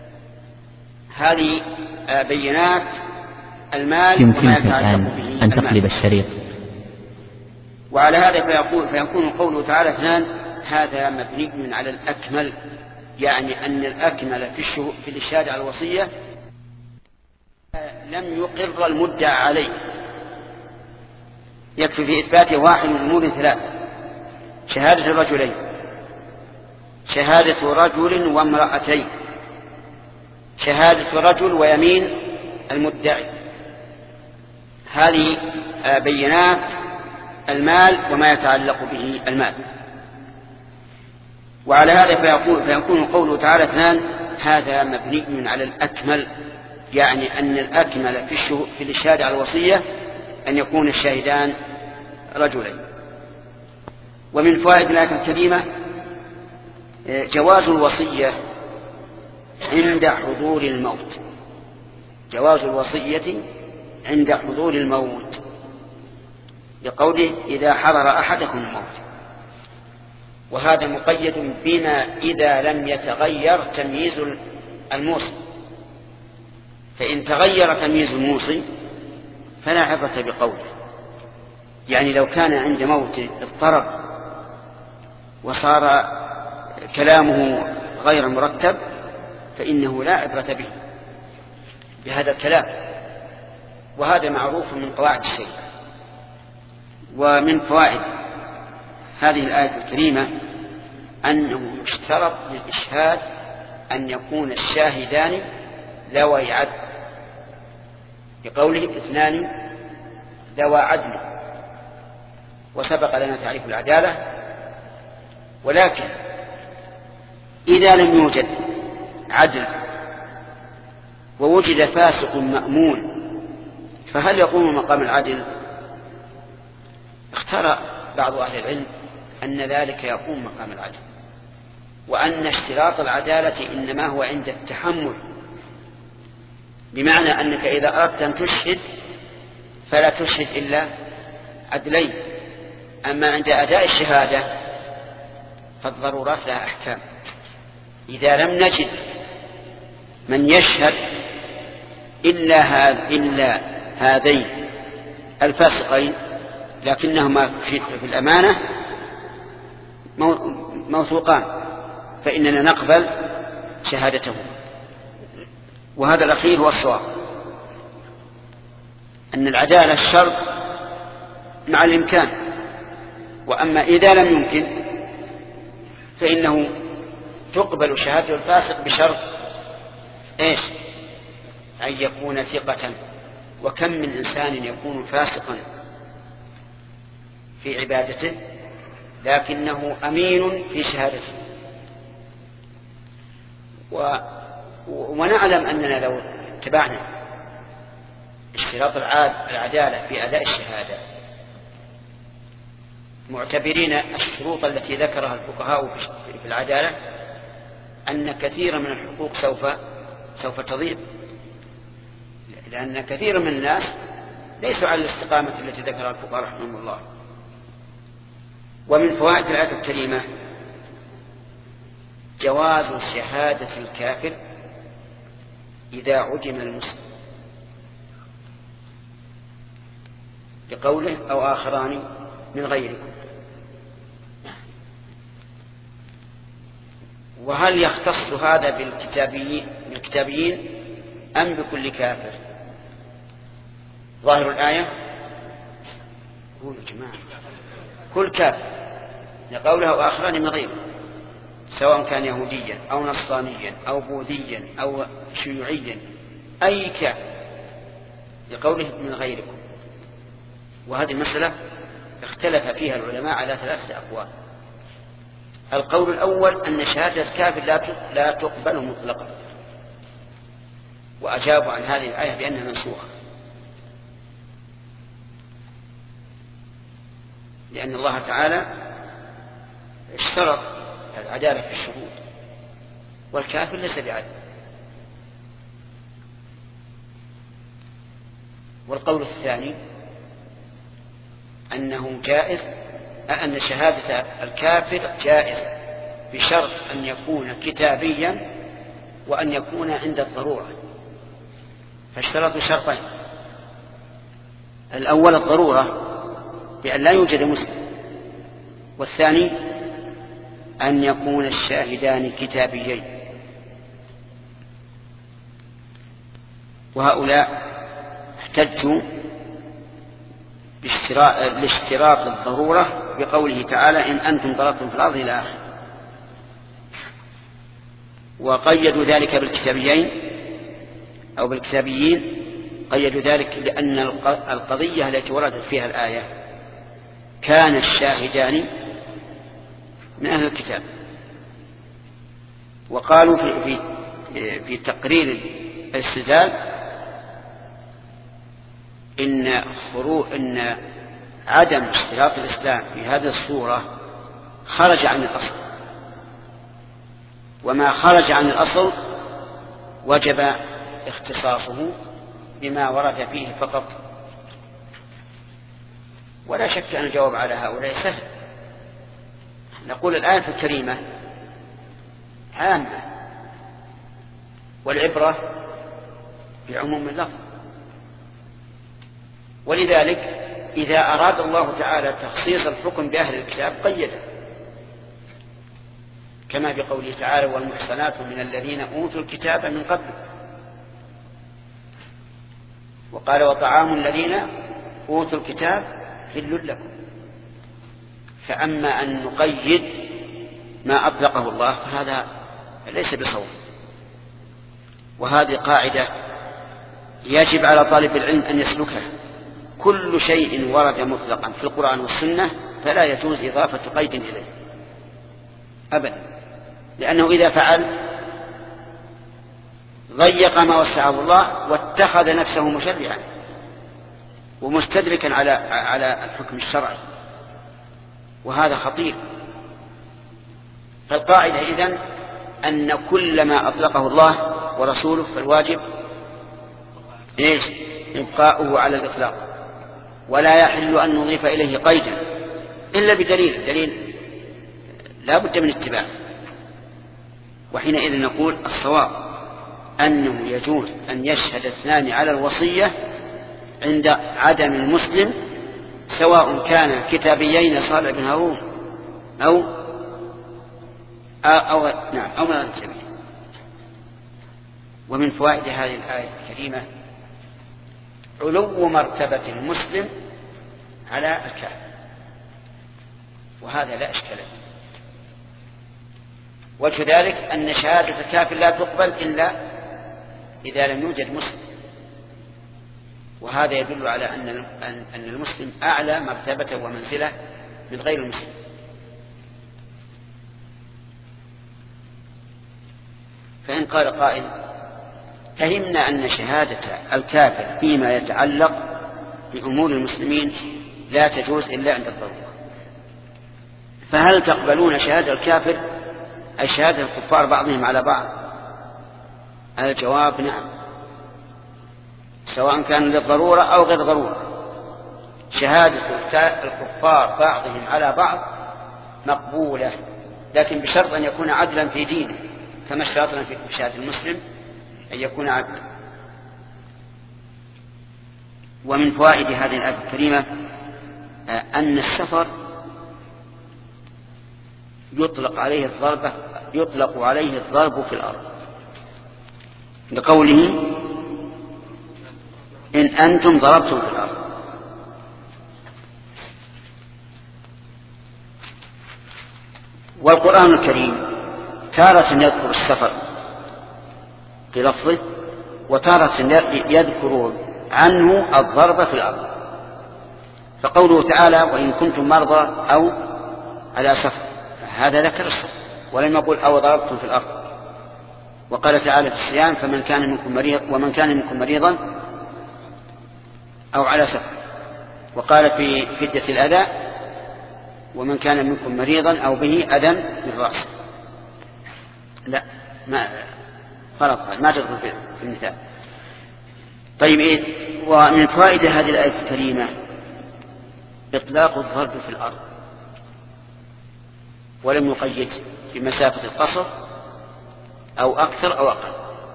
هذه بينات المال وما يتعلق به أن تقلب الشريط. وعلى هذا فيكون قوله تعالى 2 هذا مبني على الأكمل، يعني أن الأكمل في الإشهاد على الوصية لم يقر المدعى عليه يكفي في إثباته واحد من أمور 3: شهادة الرجلين، شهادة رجل وامرأتين، شهادة رجل ويمين المدعي. هذه بينات المال وما يتعلق به المال. وعلى هذا فيكون قوله تعالى 2 هذا مبني على الأكمل، يعني أن الأكمل في الإشهاد على الوصية أن يكون الشاهدان رجلين. ومن فوائد الآية الكريمة جواز الوصية عند حضور الموت، جواز الوصية عند حضور الموت، لقوله إذا حضر أحدكم الموت. وهذا مقيد بما إذا لم يتغير تمييز الموصي، فإن تغير تمييز الموصي فلا عبرة بقوله. يعني لو كان عند موت اضطرب وصار كلامه غير مرتب فإنه لا عبرة به بهذا الكلام، وهذا معروف من قواعد الشريعة. ومن فوائد هذه الآية الكريمة أنه يشترط للإشهاد أن يكون الشاهدان ذوي عدل، بقوله 2 ذوى عدل. وسبق لنا تعريف العدالة. ولكن إذا لم يوجد عدل ووجد فاسق مأمون فهل يقوم مقام العدل؟ اختار بعض أهل العلم أن ذلك يقوم مقام العدل، وأن اشتراط العدالة إنما هو عند التحمل، بمعنى أنك إذا أردت أن تشهد فلا تشهد إلا عدلين. أما عند أداء الشهادة فالضرورات لها أحكام. إذا لم نجد من يشهد إلا هذين الفاسقين لكنهما في الأمانة موثوقان فإننا نقبل شهادته. وهذا الأخير هو الصواب، أن العدالة الشرط مع الإمكان. وأما إذا لم يمكن فإنه تقبل شهادة الفاسق بشرط إيش؟ أن يكون ثقة. وكم من إنسان يكون فاسقا في عبادته لكنه أمين في شهادته. ونعلم أننا لو اتبعنا اشتراط العدالة في أداء الشهادة معتبرين الشروط التي ذكرها الفقهاء في العدالة أن كثيرا من الحقوق سوف تضيع، لأن كثير من الناس ليسوا على الاستقامة التي ذكرها الفقهاء رحمهم الله. ومن فوائد الآية الكريمة جواز شهادة الكافر إذا عدم المسلم، لقوله أو آخران من غيركم. وهل يختص هذا بالكتابيين أم بكل كافر؟ ظاهر الآية قولوا جماعة كل كافر، لقوله وآخران من غيره، سواء كان يهوديا أو نصرانيا أو بوذيا أو شيوعيا، أي كافر، لقوله من غيركم. وهذه المسألة اختلف فيها العلماء على 3 أقوال. القول الأول أن شهادة الكافر لا تقبل مطلقا، وأجابوا عن هذه الآية بأنها منسوخة، لأن الله تعالى اشترط العدالة في الشهود، والكافر ليس بعدل. والقول الثاني أنه جائز، أن شهادة الكافر جائزة بشرط أن يكون كتابيا وأن يكون عند الضرورة. فاشترطوا شرطين: الأول الضرورة بأن لا يوجد مسلم، والثاني أن يكون الشاهدان كتابيين. وهؤلاء احتجوا لاشتراط الضرورة بقوله تعالى إن أنتم ضربتم في الأرض إلى آخره، وقيدوا ذلك بالكتابيين أو بالكتابيين. قيدوا ذلك لأن القضية التي وردت فيها الآية كان الشاهدان من أهل الكتاب. وقالوا في تقرير الاستدلال إن عدم اشتراط الإسلام في هذه الصورة خرج عن الأصل، وما خرج عن الأصل وجب اختصاصه بما ورد فيه فقط. ولا شك أن الجواب على هؤلاء سهل. نقول الآية الكريمة عامة، والعبرة بعموم اللفظ، ولذلك إذا أراد الله تعالى تخصيص الحكم بأهل الكتاب قيده، كما في قوله تعالى والمحصنات من الذين أوتوا الكتاب من قبل. وقال وطعام الذين أوتوا الكتاب حل لكم. فأما أن نقيد ما أطلقه الله فهذا ليس بصواب. وهذه قاعدة يجب على طالب العلم أن يسلكها: كل شيء ورد مطلقا في القرآن والسنة فلا يجوز إضافة قيد إليه أبدا، لأنه إذا فعل ضيق ما وسعه الله واتخذ نفسه مشرعا ومستدركا على الحكم الشرعي، وهذا خطير. فالقاعدة إذن أن كل ما أطلقه الله ورسوله فالواجب إبقاؤه على الإطلاق، ولا يحل أن نضيف إليه قيدا إلا بدليل لا بد من اتباعه. وحينئذ نقول الصواب أنه يجوز أن يشهد 2 على الوصية عند عدم المسلم، سواء كان كتابيين صالح بن هارون أو من كتابيين. ومن فوائد هذه الآية الكريمة علو مرتبة المسلم على الكافر، وهذا لا إشكال فيه. وجه ذلك أن شهادة الكافر لا تقبل إلا إذا لم يوجد مسلم، وهذا يدل على أن المسلم أعلى مرتبة ومنزلة من غير المسلم. فإن قال قائل فهمنا أن شهادة الكافر فيما يتعلق بأمور المسلمين لا تجوز إلا عند الضرورة، فهل تقبلون شهادة الكافر أي شهادة الكفار بعضهم على بعض؟ الجواب نعم، سواء كان للضرورة أو غير ضرورة. شهادة الكفار بعضهم على بعض مقبولة، لكن بشرط أن يكون عدلا في دينه، كما اشترطنا في شهادة المسلم أن يكون عدلا. ومن فوائد هذه الآية الكريمة أن السفر يطلق عليه الضرب في الأرض، لقوله إن أنتم ضربتم في الأرض. والقرآن الكريم تارة يذكر السفر بلفظه، وتارة يذكر عنه الضرب في الأرض. فقوله تعالى وإن كنتم مرضى أو على سفر، هذا ذكر السفر ولم يقل أو ضربتم في الأرض. وقال تعالى في الصيام فمن كان منكم مريض ومن كان منكم مريضا أو على سفر. وقال في فدية الأذى ومن كان منكم مريضا أو به أذى من رأسه. لا ما خلط ما تدخل في المثال. طيب إيه؟ ومن فوائد هذه الآية الكريمة إطلاق الضرب في الأرض، ولم يقيد بمسافة القصر أو أكثر أو أقل.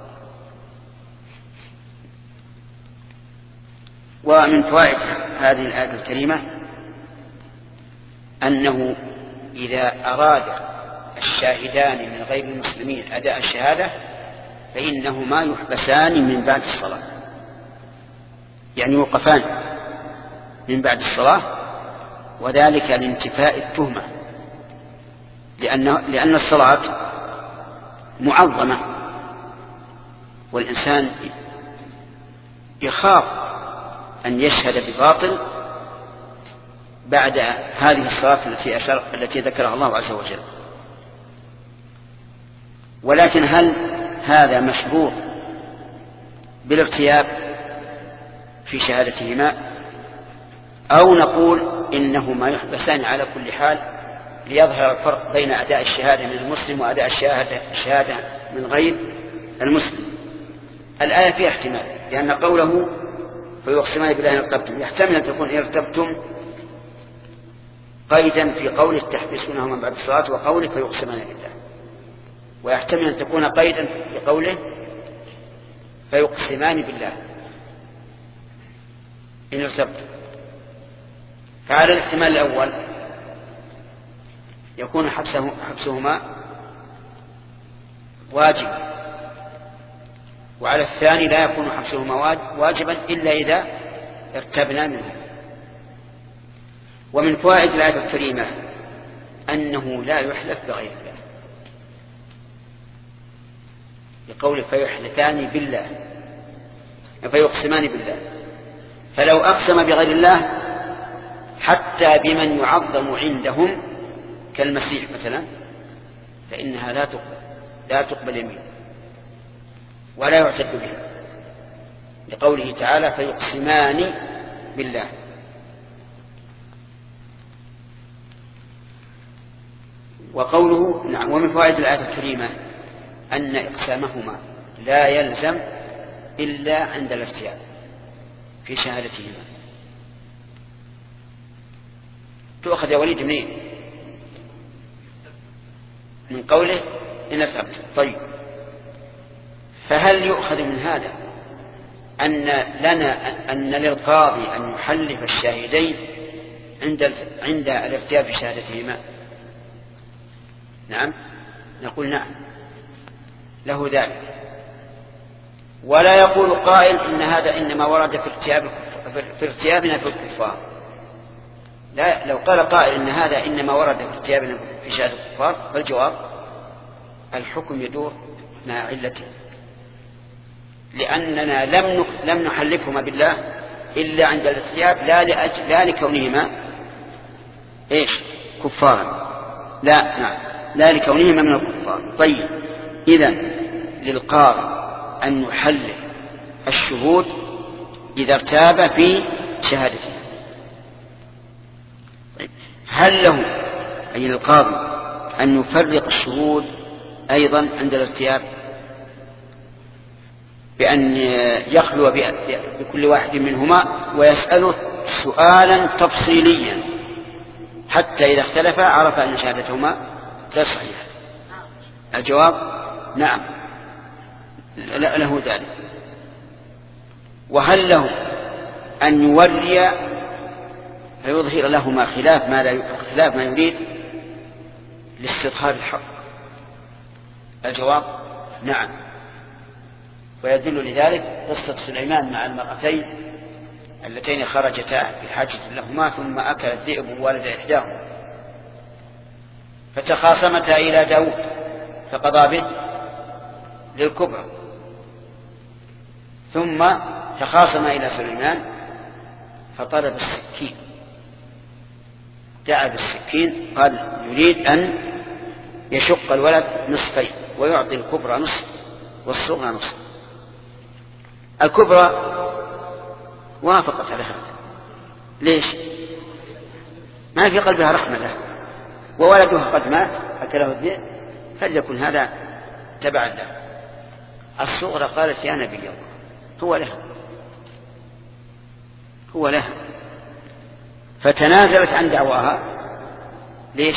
ومن فوائد هذه الآية الكريمة أنه إذا أراد الشاهدان من غير المسلمين أداء الشهادة فإنهما يحبسان من بعد الصلاة، يعني يوقفان من بعد الصلاة، وذلك لانتفاء التهمة، لأن الصلاة معظمة، والإنسان يخاف أن يشهد بباطل بعد هذه الصلاة التي ذكرها الله عز وجل. ولكن هل هذا مشروط بالارتياب في شهادتهما، أو نقول إنهما يحبسان على كل حال ليظهر الفرق بين أداء الشهادة من المسلم وأداء الشهادة من غير المسلم؟ الآية فيها احتمال، لأن قوله فيقسمان بالله إن ارتبتم يحتمل أن تكون إن ارتبتم قيدا في قوله تحبسونهما بعد الصلاة وقوله فيقسمان بالله، ويحتمل أن تكون قيدا في قوله فيقسمان بالله إن ارتبتم. فعلى الاحتمال الأول يكون حبسهما واجبا، وعلى الثاني لا يكون حبسهما واجبا إلا إذا ارتبنا منه. ومن فوائد الآية الكريمة أنه لا يحلف بغير الله، بقول فيحلفان بالله فيقسمان بالله. فلو أقسم بغير الله حتى بمن يعظم عندهم كالمسيح مثلا فإنها لا تقبل يمين ولا يعتد بها، لقوله تعالى فيقسمان بالله. وقوله نعم. ومن فوائد الآية الكريمة أن إقسامهما لا يلزم إلا عند الارتياب في شهادتهما. تؤخذ يا وليد منين؟ من قوله إن ارتبت. طيب، فهل يؤخذ من هذا أن للقاضي أن يحلف الشاهدين عند الارتياب في شهادتهما؟ نعم، نقول نعم له ذلك. ولا يقول قائل إن هذا إنما ورد في ارتيابنا في الكفار. لا، لو قال قائل إن هذا إنما ورد في ارتيابنا في شهادة الكفار فالجواب الحكم يدور مع علته، لأننا لم نحلفهما بالله إلا عند الارتياب، لا لكونهما كفارا، لا لكونهما من الكفار. طيب، إذن للقاضي أن يحلف الشهود إذا ارتاب في شهادته. طيب، هل له أي للقاضي أن يفرق الشهود أيضا عند الارتياب بأن يخلو بكل واحد منهما ويسأله سؤالا تفصيليا حتى إذا اختلفا عرف أن شهادتهما غير صحيحة. الجواب نعم له ذلك. وهل له أن يوري فيظهر لهما خلاف ما يريد لاستظهار الحق؟ الجواب نعم. ويدل لذلك قصة سليمان مع المرأتين اللتين خرجتا في حاجة لهما ثم أكل الذئب والد إحداهما فتخاصمتا إلى داود فقضى به للكبرى، ثم تخاصم إلى سليمان فطلب السكين، دعا بالسكين، قال يريد أن يشق الولد نصفين ويعطي الكبرى نصف والصغرى نصف. الكبرى وافقت على هذا. ليش؟ ما في قلبها رحمة له، وولدها قد مات أكله الذئب، فليكن هذا تبعا له. الصغرى قالت يا نبي الله هو لها فتنازلت عن دعواها. ليش؟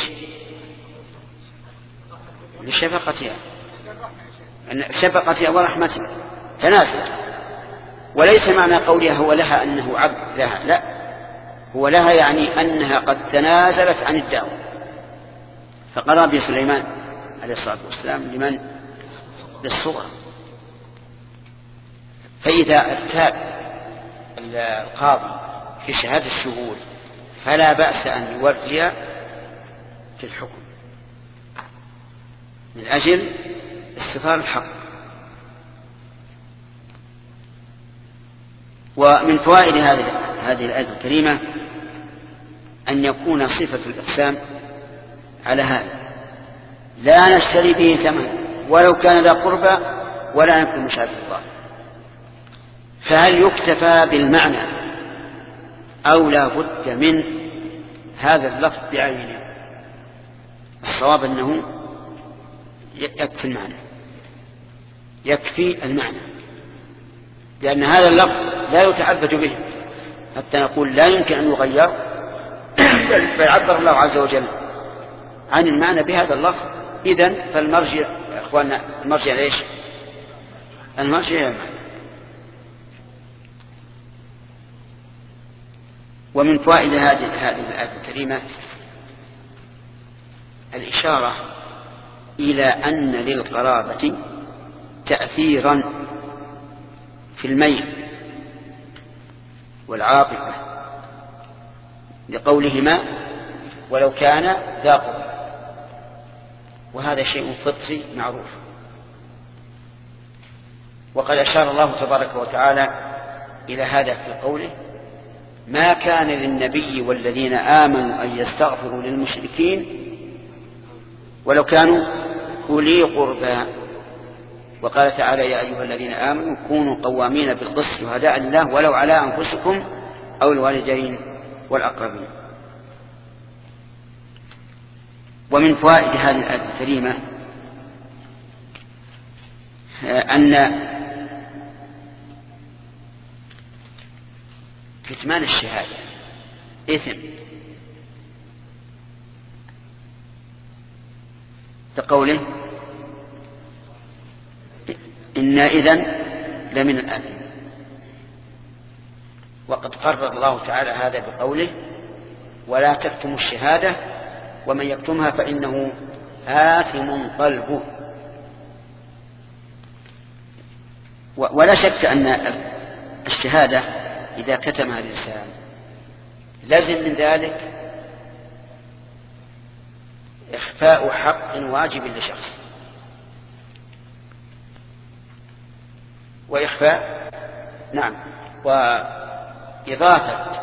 لشفقتها ورحمتها تنازلت. وليس معنى قولها هو لها أنه عبد لها، لا، هو لها يعني أنها قد تنازلت عن الدعوة. فقضى بسليمان عليه الصلاة والسلام لمن؟ للصغرى. فإذا ارتاب القاضي في شهادة الشهود فلا بأس أن يوري في الحكم من أجل استظهار الحق. ومن فوائد هذه الآية الكريمة أن يكون صفة الإقسام على هذا، لا نشتري به ثمن ولو كان ذا قربى ولا نكون مشارك الله. فهل يكتفى بالمعنى أو لا بد من هذا اللفظ بعينه؟ الصواب أنه يكفي المعنى، لأن هذا اللفظ لا يتعبد به حتى نقول لا يمكن أن يغير، بل عبر الله عز وجل عن المعنى بهذا اللفظ. إذن فالمرجع يا أخواننا، المرجع ليش؟ المرجع المعنى. ومن فوائد هذه الآية الكريمة الإشارة إلى أن للقرابة تأثيرا في الميل والعاطفة لقولهما ولو كان ذا قربى، وهذا شيء فطري معروف. وقد أشار الله تبارك وتعالى إلى هذا في قوله ما كان للنبي والذين آمنوا أن يستغفروا للمشركين ولو كانوا أولي قربى. وقال تعالى يا أيها الذين آمنوا كونوا قوامين بالقسط شهداء لله ولو على أنفسكم أو الوالدين والأقربين. ومن فوائد هذه الآية الكريمة أن كتمان الشهادة إثم، كقوله إنا إذن لمن الآثم. وقد قرر الله تعالى هذا بقوله ولا تكتموا الشهادة ومن يكتمها فإنه آثم قلبه. ولا شك أن الشهادة إذا كتمها الإنسان لازم من ذلك إخفاء حق واجب لشخص، وإخفاء وإضافة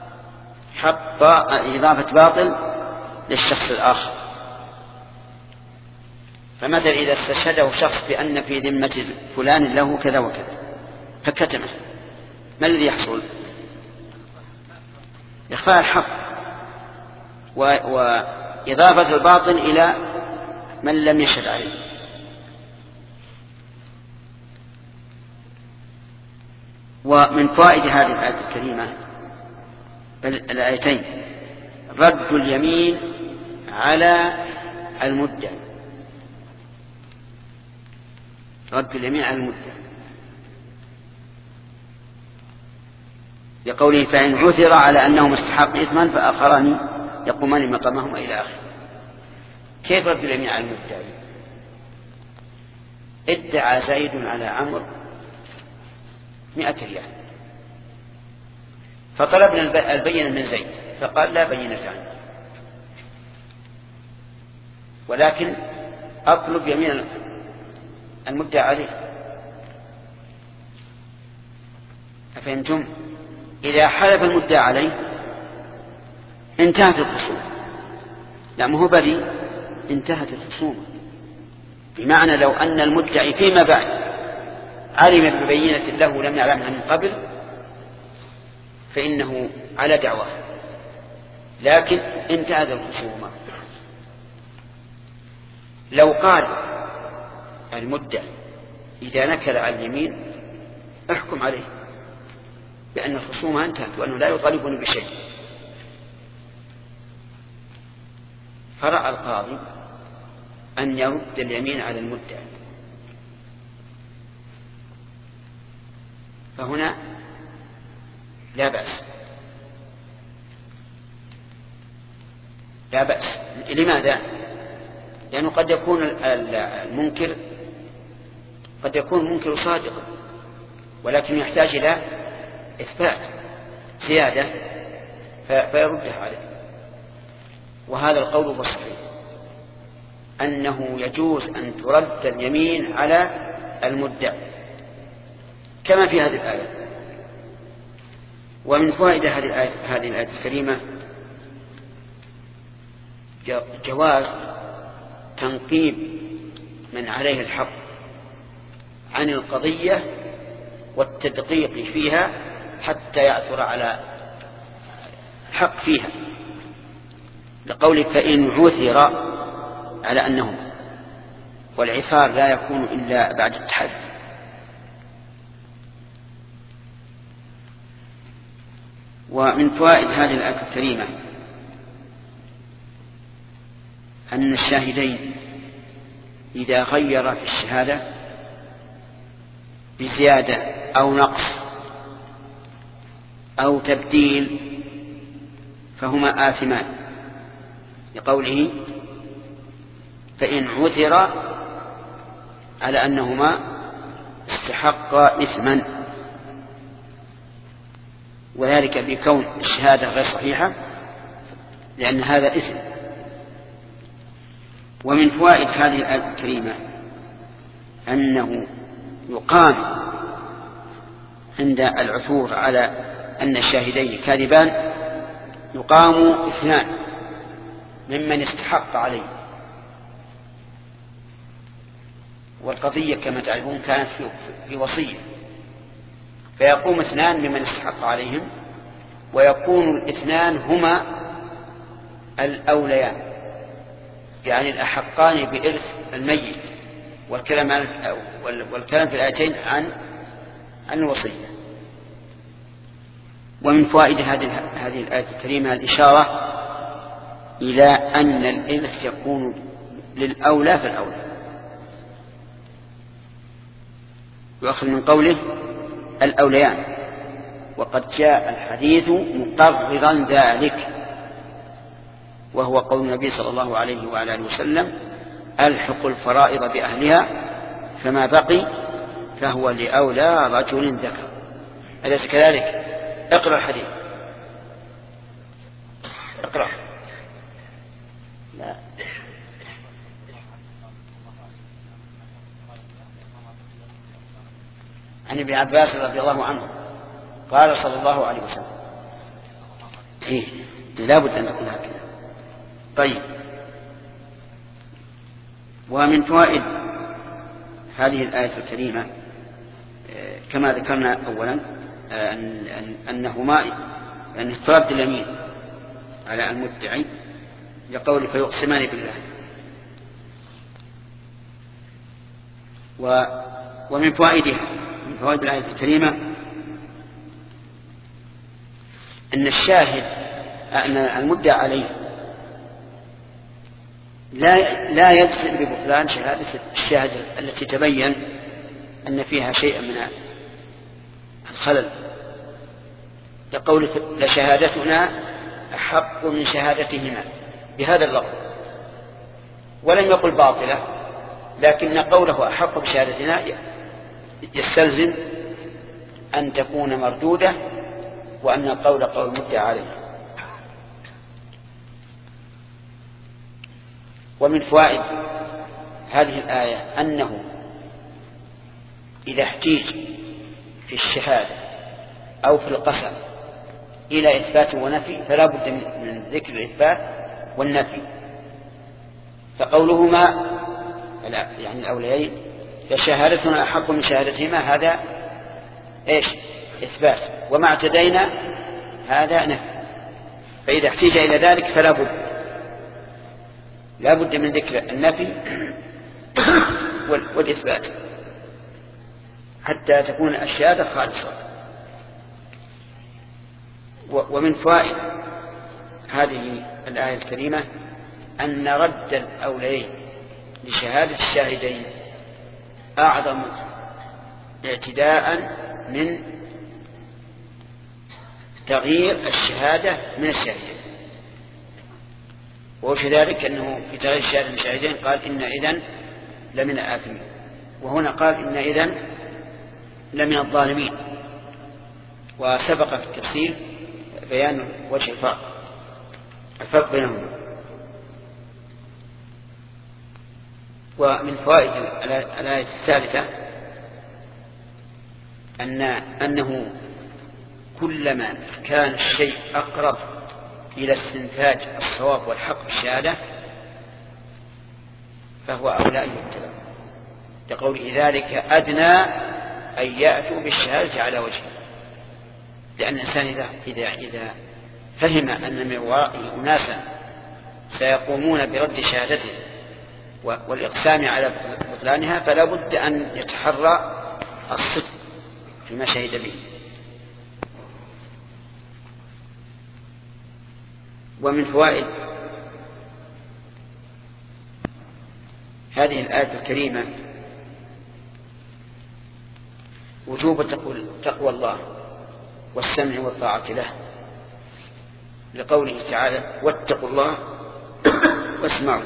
إضافة باطل للشخص الآخر. فمثلا إذا استشهده شخص بأن في ذمة فلان له كذا وكذا فكتمه، ما الذي يحصل؟ إخفاء الحق وإضافة إضافة الباطن إلى من لم يشهد عليه. ومن فوائد هذه الآية الكريمة الآيتين رد اليمين على المدعي، رد اليمين على المدعي لقوله فإن عثر على أنهم استحقوا إثما فآخران يقومان مقامهما إلى آخره. كيف رد اليمين على المدعي؟ ادعى زيد على عمرو 100 ريال، فطلبنا البينة من زيد فقال لا بينة عنه، ولكن أطلب يمين المدعى عليه. أفهمتم؟ إذا حلف المدعى عليه انتهت الخصومة، لا ما هو بريء، انتهت الخصومة. بمعنى لو أن المدعي فيما بعد علم ببينة له لم يعلمها من قبل فإنه على دعوة، لكن انتهت الخصومة. لو قال المدعي إذا نكل على اليمين احكم عليه بأن الخصومة انتهت وأنه لا يطالبني بشيء، فرأى القاضي أن يرد اليمين على المدعي، فهنا لا بأس، لا بأس. لماذا؟ لأنه قد يكون المنكر قد يكون المنكر صادقا ولكن يحتاج إلى إثبات زيادة فيردها عليه. وهذا القول هو الصحيح، أنه يجوز أن ترد اليمين على المدعي كما في هذه الآية. ومن فوائد هذه الآية الكريمة جواز تنقيب من عليه الحق عن القضية والتدقيق فيها حتى يعثر على حق فيها، لقوله فإن عثر على أنهم، والعثار لا يكون إلا بعد التحري. ومن فوائد هذه الآية الكريمة أن الشاهدين إذا غير في الشهادة بزيادة أو نقص أو تبديل فهما آثمان، لقوله فإن عثر على أنهما استحقا إثما، وذلك بكون الشهادة غير صحيحة لأن هذا إثم. ومن فوائد هذه الآية الكريمة أنه يقام عند العثور على أن الشاهدين كاذبان يقام اثنان ممن استحق عليه، والقضية كما تعلمون كانت في وصية، فيقوم اثنان ممن استحق عليهم، ويكون الاثنان هما الأوليان يعني الأحقان بإرث الميت، والكلام في الآيتين عن الوصية. ومن فوائد هذه الآية الكريمة الإشارة إلى أن الإرث يكون للأولى فالأولى، يؤخذ من قوله الأوليان، وقد جاء الحديث مقررا ذلك، وهو قول النبي صلى الله عليه وعلى آله وسلم ألحق الفرائض بأهلها فما بقي فهو لأولى رجل ذكر. أليس كذلك؟ اقرأ الحديث، اقرأ. لا عن ابن عباس رضي الله عنه قال صلى الله عليه وسلم إيه لا بد أن نكون هكذا. طيب، ومن فوائد هذه الآية الكريمة كما ذكرنا أولا أنه ما أن ترد اليمين على المدعي لقول فيقسمان بالله. ومن فوائدها، من فوائد الآية الكريمة، أن الشاهد، أن المدعى عليه لا يجزم ببطلان شهادة الشاهد التي تبين أن فيها شيئا من الخلل، لقول لشهادتنا أحق من شهادتهما بهذا اللفظ، ولم يقل باطلة، لكن قوله أحق بشهادتنا يستلزم أن تكون مردودة، وأن القول قول مدعى عليه. ومن فوائد هذه الآية أنه إذا احتيج في الشهادة أو في القسم إلى إثبات ونفي فلا بد من ذكر الإثبات والنفي، فقولهما يعني الأوليين فشهادتنا أحق من شهادتهما هذا إيش؟ إثبات، وما اعتدينا هذا نفي. فإذا احتيج إلى ذلك فلا بد من ذكر النفي والإثبات حتى تكون الشهادة خالصة. ومن فوائد هذه الآية الكريمة أن رد الأوليين لشهادة الشاهدين أعظم اعتداء من تغيير الشهادة من الشاهدين. وفي ذلك أنه في تغيير الشهادة من الشاهدين قال إن إذن لمن الآثمين، وهنا قال إن إذن لمن الظالمين. وسبق في التفسير بيان وجه الفرق بينهما. ومن فوائد الآية الثالثة أنه كلما كان الشيء أقرب إلى استنتاج الصواب والحق بالشهادة فهو أولى أن يتبع، لقول ذلك أدنى أن يأتوا بالشهادة على وجهه. لأن الإنسان إذا فهم أن من ورائه أناسا سيقومون برد شهادته والإقسام على بطلانها فلا بد أن يتحرى الصدق فيما شهد به. ومن فوائد هذه الآية الكريمة وجوب تقوى الله والسمع والطاعة له، لقوله تعالى واتقوا الله واسمعوا.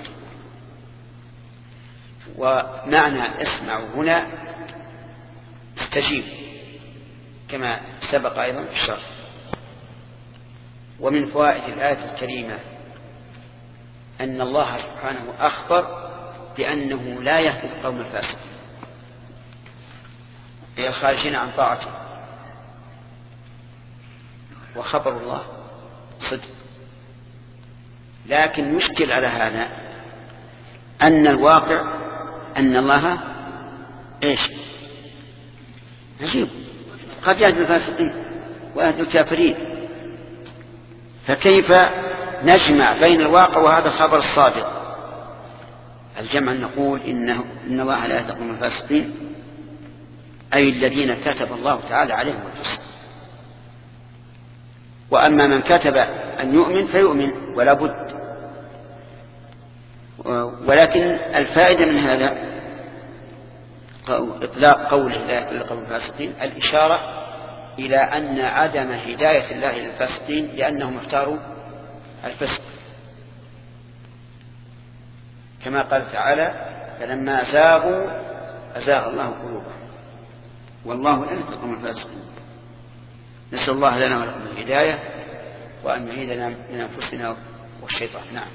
ومعنى اسمعوا هنا استجيب كما سبق أيضا في الشرح. ومن فوائد الآية الكريمة أن الله سبحانه أخبر بأنه لا يهدي القوم الفاسقين أي الخارجين عن طاعته، وخبر الله صدق. لكن يشكل على هذا أن الواقع أن الله إيش؟ عجيب، قد يهدي الفاسقين ويهدي الكافرين، فكيف نجمع بين الواقع وهذا الخبر الصادق؟ الجمع نقول إن الله لا يهدي القوم الفاسقين أي الذين كتب الله تعالى عليهم الفسق. وأما من كتب أن يؤمن فيؤمن ولا بد. ولكن الفائدة من هذا إطلاق قوله لا يهدي القوم الفاسقين الإشارة إلى أن عدم هداية الله للفاسقين لأنهم اختاروا الفسق، كما قال تعالى فلما زاغوا أزاغ الله قلوبهم والله لا يهدي القوم الفاسقين. نسأل الله لنا ولكم الهداية وأن يعيذنا من أنفسنا والشيطان. نعم.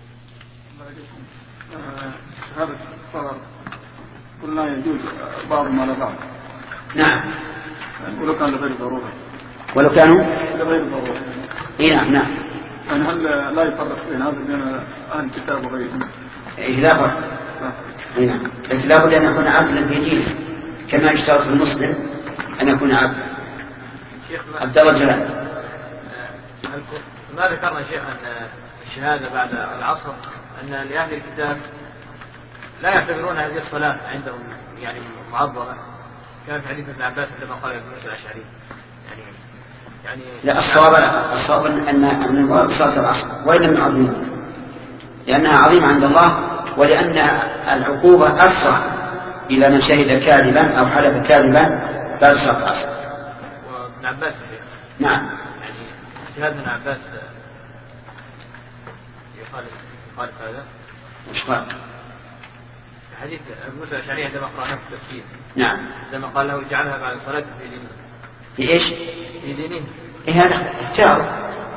هذا الصغر قلنا يجوز بعض ما لا بعض. نعم. ولو كان لغير ضرورة. ولو كانوا لغير ضرورة. إيه نعم. نعم. يعني هل لا يفرق بين هذا بين أهل الكتاب وغيرهم؟ إيه لا فرق. نعم. لا بد أن يكون عبدا في دينه كما يشترط المسلم أن يكون عبد الله جلال. ما ذكرنا شيء أن الشهادة بعد العصر أن لأهل الكتاب لا يعتبرون هذه الصلاة عندهم يعني معظمة، كان في حديث ابن عباس لما قال ابن موسى الأشعري يعني لا الصواب أن المراد صلاة العصر وإن لم يعظموها لأنها عظيمة عند الله، ولأن العقوبة أسرع إلى من شهد كاذبا أو حلف كاذبا بعد صلاة العصر. وابن عباس نعم يعني اجتهاد ابن عباس يخالف هذا. مش قال حديث ابن موسى الأشعري عندما قرأناه في التفسير نعم عندما قال له اجعلها بعد صلاة في دينه. في إيش؟ في دينه. إيه هذا اختيار.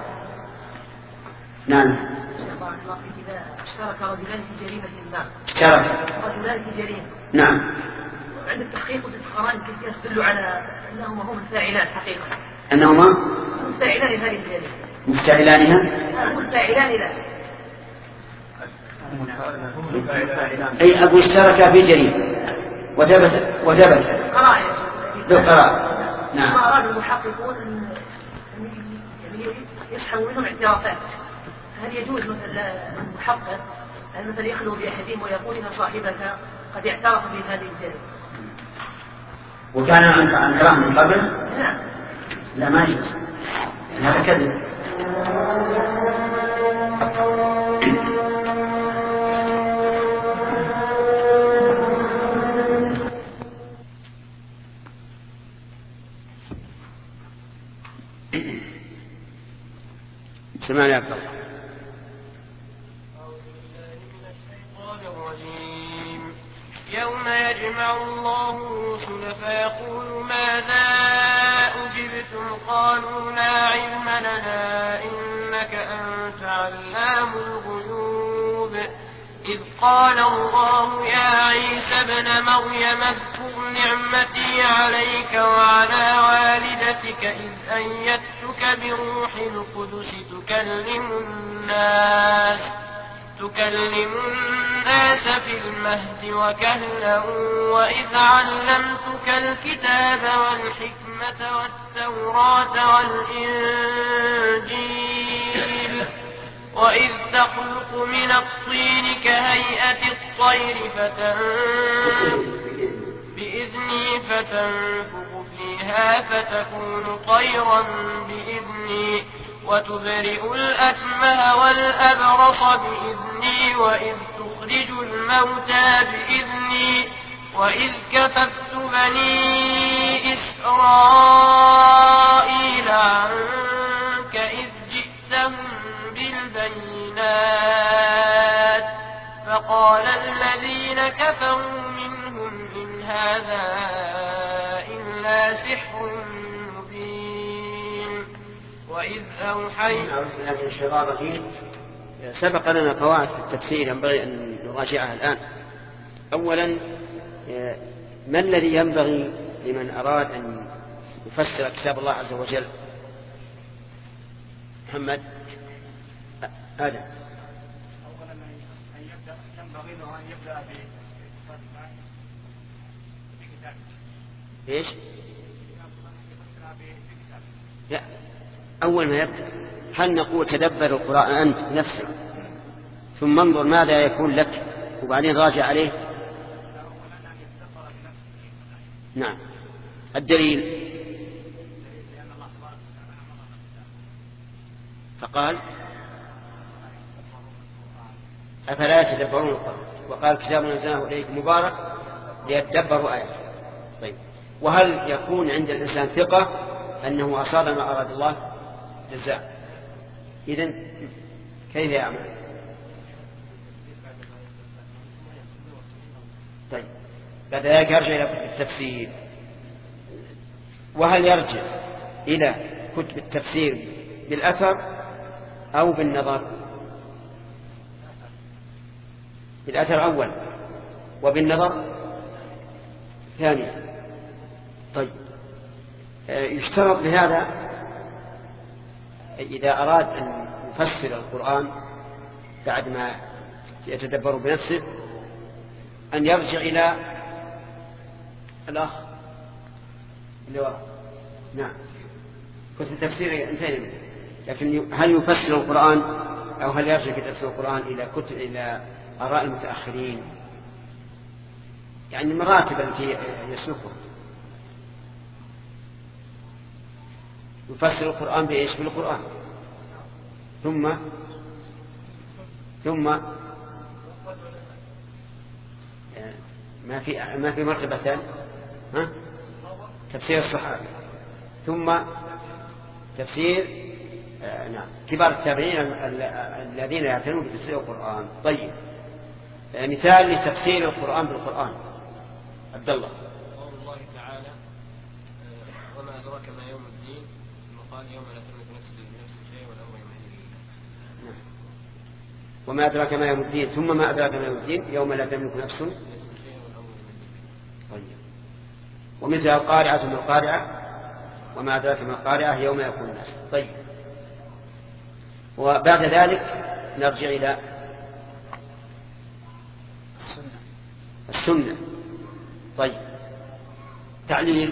نعم اشترك رجلان في جريمة ما. اشترك رجلان في جريمة. نعم. عند التحقيق وجدت قرائن كثيرة تدل على أنهما هم الفاعلان حقيقة. أنهما مفتعلان هذه الجريمة. مفتعلانها؟ مفتعلان له. أي أبو اشترك في جريمة وثبت قرائن. بالقرائن. نعم. ما أراد المحققون أن يعني يسحبوا منهم اعترافات. هل يجوز مثلا المحقق أن مثلا يخلو بأحدهم ويقول إن صاحبك قد اعترف بهذه الجريمة؟ وكان عن كلام من قبل؟ نعم. لا ما يجوز، هذا كذب. سمعنا يا أبو يوم يجمع الله الرسل فيقول ماذا أجبتم قالوا لا علم لنا إنك أنت علام الغيوب إذ قال الله يا عيسى ابن مريم اذكر نعمتي عليك وعلى والدتك إذ أيدتك بروح القدس تكلم الناس في المهد وكهلا وإذ علمتك الكتاب والحكمة والتوراة والإنجيل وإذ تخلق من الطين كهيئة الطير بإذني فتنفخ فيها فتكون طيرا بإذني وتبرئ الأكمه والأبرص بإذني وإذ تخرج الموتى بإذني وإذ كففت بني إسرائيل عنك إذ جئتهم بالبينات فقال الذين كفروا منهم إن هذا إلا سحر مبين وإذ أوحينا سبق لنا قواعد في التفسير ينبغي أن نراجعها الآن. أولا ما الذي ينبغي لمن أراد أن يفسر كتاب الله عز وجل؟ محمد آدم. أولا ينبغي له أن يبدأ بكتابه. إيش؟ لا، أول ما يبدأ هل نقول تدبر القرآن أنت نفسك ثم انظر ماذا يكون لك وبعدين راجع عليه؟ نعم. الدليل فقال أفلا يتدبرون القرآن وقال كتاب أنزلناه إليك مبارك ليتدبروا آياته. طيب وهل يكون عند الإنسان ثقة أنه أصاب ما أراد الله جزاء؟ إذن كيف يعمل؟ طيب بعد ذلك يرجع إلى التفسير. وهل يرجع إلى كتب التفسير بالأثر أو بالنظر؟ بالأثر أول وبالنظر ثانيا. طيب يشترط لهذا إذا أراد أن يفسر القرآن بعد ما يتدبر بنفسه أن يرجع إلى الأخ اللي وراء. نعم كتب التفسير انتهينا منه. لكن هل يفسر القرآن أو هل يرجع في تفسير القرآن إلى آراء المتأخرين؟ يعني مراتب التي يسلكها. يفسر القرآن بإيش؟ بالقرآن، ثم ما في مرتبتان، تفسير الصحابة ثم تفسير كبار التابعين الذين يعتنون بتفسير القرآن. طيب، مثال لتفسير القرآن بالقرآن. عبد الله. قول الله تعالى: وما أدراك ما يوم الدين، ثم قال: يوم لا تملك نفس لنفس شيئا والأمر يومئذ لله. وما أدراك ما يوم الدين، ثم ما أدراك ما يوم الدين، يوم لا تملك نفس. طيب. ومثل القارعة من القارعة، وما أدراك ما القارعة، يوم يكون الناس. طيب. وبعد ذلك نرجع إلى السنة. طيب، تعليل.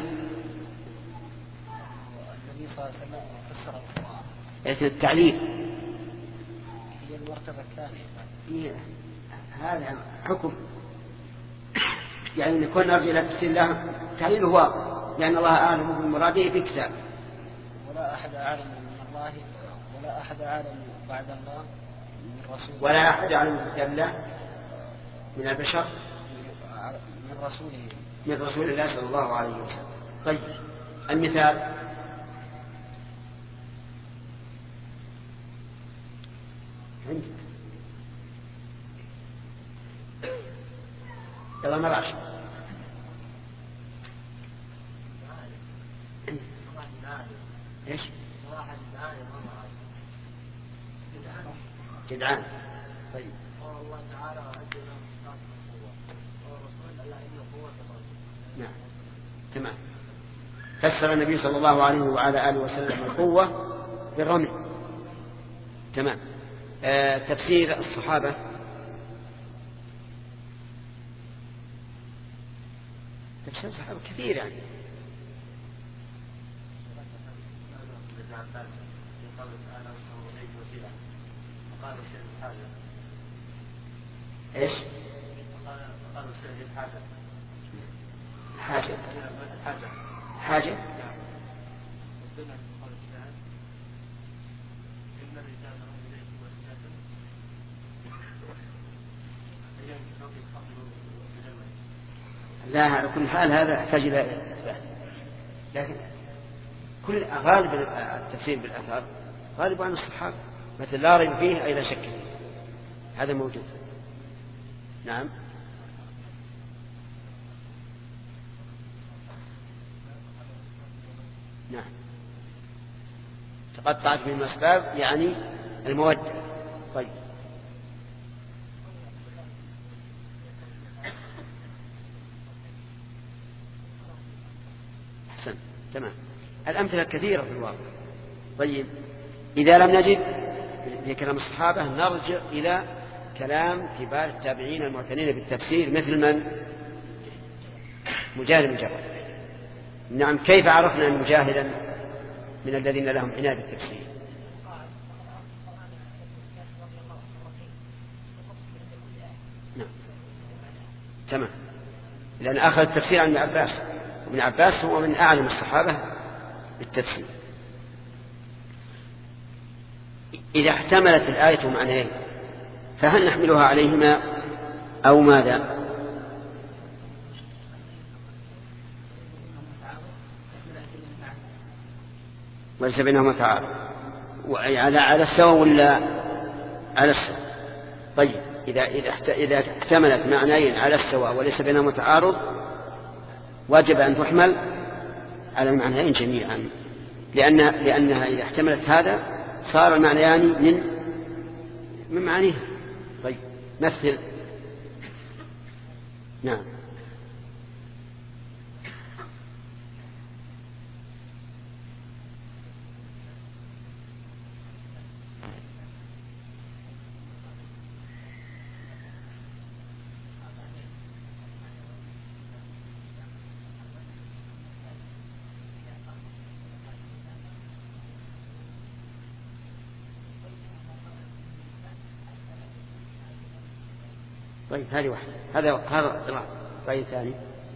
النبي صلى الله عليه وسلم فسر القرآن. التعليل هي المرتبة الثانية. هذا حكم، يعني نكون نرجع إلى تفسير الله. تعليله واضح، لأن الله أعلم بمراده في كتابه. ولا أحد أعلم من الله، ولا أحد أعلم بعد الله من رسوله، ولا أحد أعلم بكتاب الله من البشر من رسول الله صلى الله عليه وسلم. طيب، المثال. عندك يلا مراش. ايش؟ جدعان. طيب. الله تعالى أجل والرسول ألا إن قوة. نعم، تمام. فسر النبي صلى الله عليه وعلى آله وسلم القوة بالرمي. تمام. تفسير الصحابة. تفسير الصحابة كثير يعني. ايش؟ قالوا السيد الحاجة. حاجة. لا، على كل حال هذا يحتاج إلى إثبات، لكن كل غالب التفسير بالأثار غالب عن الصحابة، مثل لا ريب فيه أي لا شك فيه، هذا موجود. نعم. نعم، تقطعت من الأسباب يعني المودة. طيب. أحسن، تمام. الأمثلة كثيرة في الواقع. طيب، إذا لم نجد في كلام الصحابة نرجع إلى كلام كبار التابعين المعتنين بالتفسير، مثل من؟ مجاهد بن جبر. نعم، كيف عرفنا أن مجاهدا من الذين لهم عناية بالتفسير؟ نعم، تمام، لأن أخذ التفسير عن ابن عباس، وابن عباس هو من أعلم الصحابة بالتفسير. إذا احتملت الآية معنيين فهل نحملها عليهما أو ماذا؟ وليس بينهما تعارض، على السواء ولا على السواء؟ طيب، إذا احتملت معنيين على السواء وليس بينهما تعارض واجب أن تحمل على المعنيين جميعا، لأنها إذا احتملت هذا صار المعنيان من معانيها. طيب، مثل. نعم. طيب هذه واحدة. هذا رأي ثاني.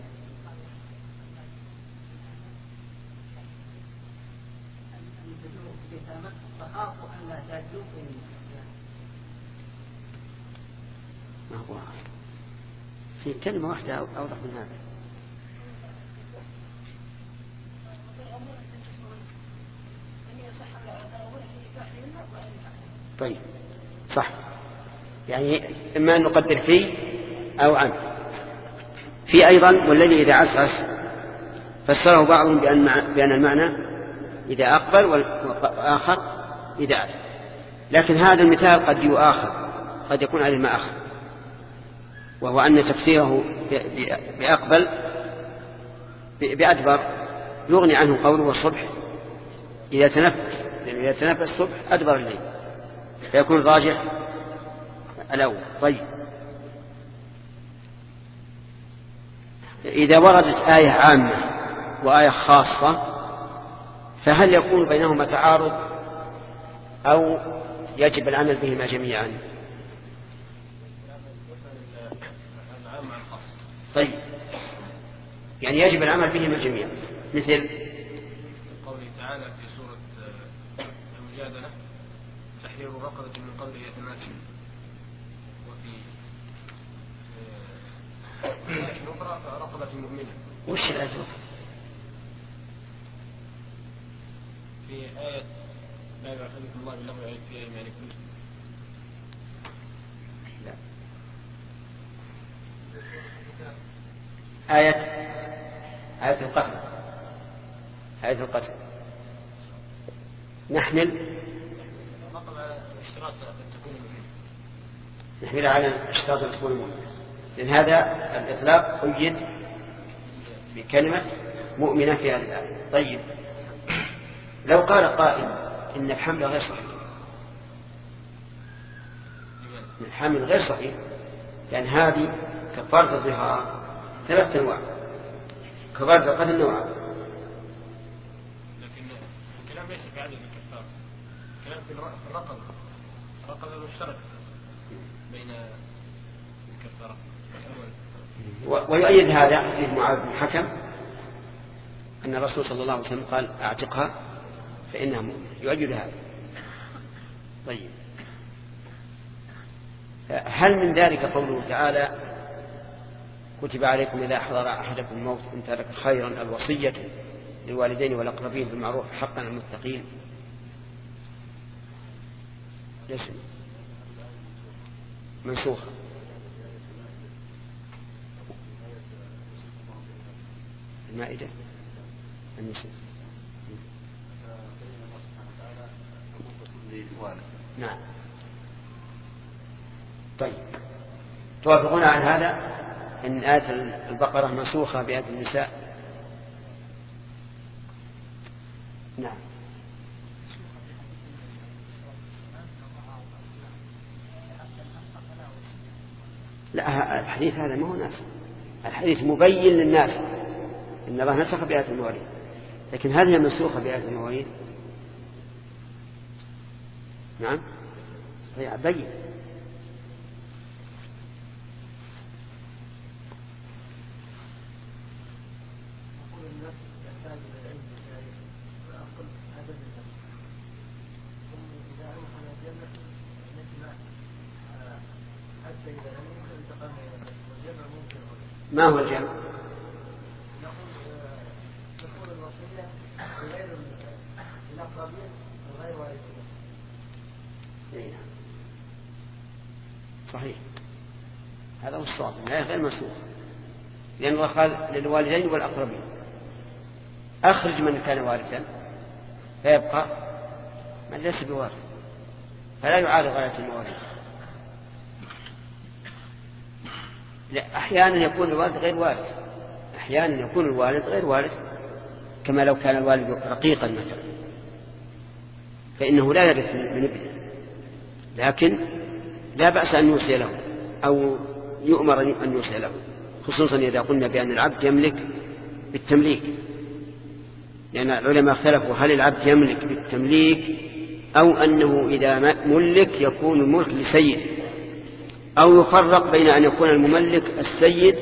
في كلمة واحدة أوضح من هذا. طيب صح، يعني إما أن نقدر فيه أو عنه. في أيضا والذي إذا عسعس فسره بعضهم بأن المعنى إذا أقبل والآخر إذا عسعس، لكن هذا المثال قد يؤاخذ، قد يكون عليه ما أخذ، وهو أن تفسيره بأقبل بأدبر يغني عنه قوله والصبح إذا تنفس، لأنه إذا تنفس الصبح أدبر الليل، فيكون الراجح الأول. طيب إذا وردت آية عامة وآية خاصة فهل يكون بينهما تعارض أو يجب العمل بهما جميعا؟ طيب يعني يجب العمل بهما جميعا، مثل قوله تعالى في سورة المجادلة تحرير رقبة من قبل يتماسك، وفي أخرى رقبة مؤمنة. وش الأزرق؟ في آية لا يعلمكم الله بالله ويعيد في أيمانكم. لا. آية القتل، آية القتل نحمل على اشتراط أن تكون مؤمنة، لأن هذا الإطلاق قيد بكلمة مؤمنة في هذه الآية. طيب لو قال قائل إن الحمل غير صحيح، الحمل غير صحيح، لأن هذه كفارة الظهار 3 أنواع، كفارة القتل نوعان. لكن الكلام ليس في عدد الكفارة، الكلام في الرقبة المشتركة بين الكفارة. ويؤيد هذا حديث معاذ بن الحكم أن الرسول صلى الله عليه وسلم قال أعتقها فإنها مؤمنة، يؤيد هذا. طيب هل من ذلك قوله تعالى كتب عليكم إذا حضر أحدكم الموت إن ترك خيرا الوصية للوالدين والأقربين بالمعروف حقا على المتقين؟ ليش منسوخة؟ المائدة النساء. نعم. طيب توافقون على هذا أن آية البقرة منسوخة بآية النساء؟ نعم. لا الحديث هذا ما هو ناسخ، الحديث مبين للناس إن الله نسخ بآية المواريث، لكن هذه منسوخة بآية المواريث. نعم بين. ما هو الجمع؟ تكون الوصية غير الأقربين وغير والدين. صحيح، هذا هو الصواب، غير منسوخ، لأن الله قال للوالدين والأقربين أخرج من كان وارثا فيبقى من ليس بوارث، فلا يعارض غاية المواريث. أحيانا يكون الوالد غير وارث، أحيانا يكون الوالد غير وارث، كما لو كان الوالد رقيقا مثلا فإنه لا يرث من ابنه، لكن لا بأس أن يوصي له أو يؤمر أن يوصي له، خصوصا إذا قلنا بأن العبد يملك بالتمليك، لأن العلماء اختلفوا هل العبد يملك بالتمليك أو أنه إذا ملك يكون الملك لسيده، أو يفرق بين أن يكون المملك السيد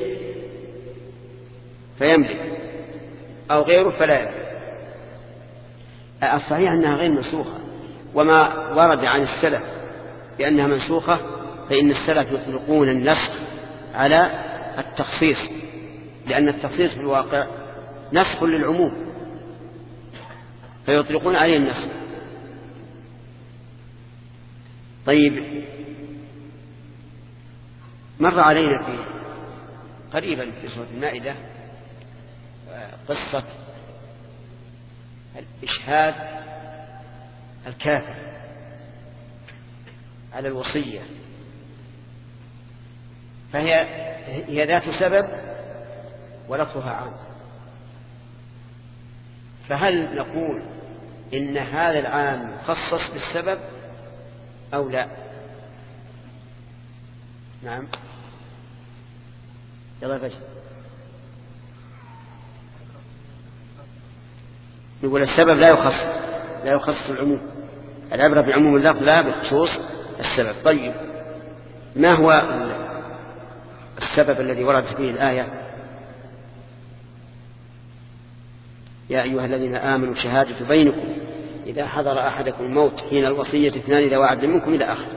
فيملك أو غيره فلا يملك. الصحيح أنها غير منسوخة، وما ورد عن السلف بأنها منسوخة فإن السلف يطلقون النسخ على التخصيص، لأن التخصيص في الواقع نسخ للعموم فيطلقون عليه النسخ. طيب، مر علينا قريبا في سورة المائدة قصة الإشهاد الكافر على الوصية، فهي ذات سبب ولفظها عام. فهل نقول إن هذا العام مخصص بالسبب أو لا؟ نعم، يلا فجأة يقول السبب لا يخصص العموم، العبرة بعموم اللفظ لا بخصوص السبب. طيب، ما هو السبب الذي وردت فيه الآية؟ يا أيها الذين آمنوا شهادة بينكم إذا حضر أحدكم الموت حين الوصية 2 ذوي عدل منكم إلى آخره.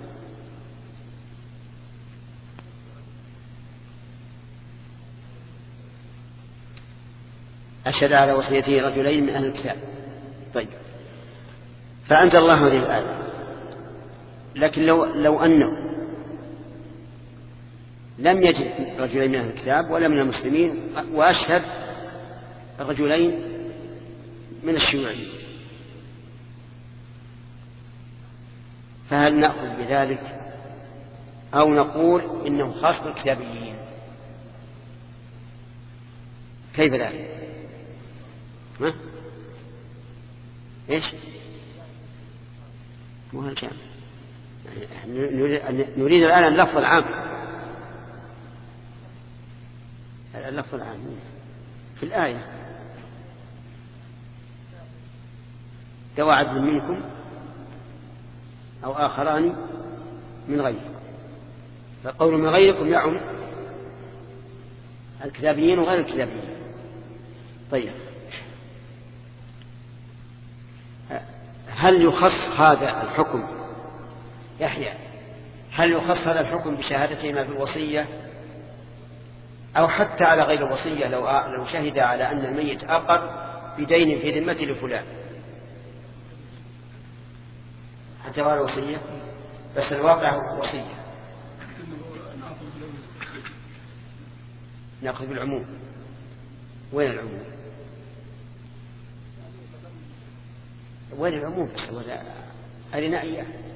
أشهد على وصيته رجلين من أهل الكتاب. طيب، فأنزل الله هذه الآية. لكن لو أنه لم يجد رجلين من أهل الكتاب ولا من المسلمين وأشهد رجلين من الشيوعيين، فهل نأخذ بذلك أو نقول إنه خاص بالكتابيين؟ كيف ذلك؟ ما؟ إيش؟ مو هالكلام. نريد الآن اللفظ العام، اللفظ العام في الآية ذوي عدل منكم أو آخران من غيركم، فقول من غيركم يعم الكتابيين وغير الكتابيين. طيب، هل يخص هذا الحكم يحيى؟ هل يخص هذا الحكم بشهادتهما في الوصية أو حتى على غير الوصية؟ لو شهد على أن الميت أقر بدين في ذمته لفلان حتى على الوصية، بس الواقع وصية، نأخذ بالعموم. وين العموم؟ وين العموم؟ بس أرنا إياه.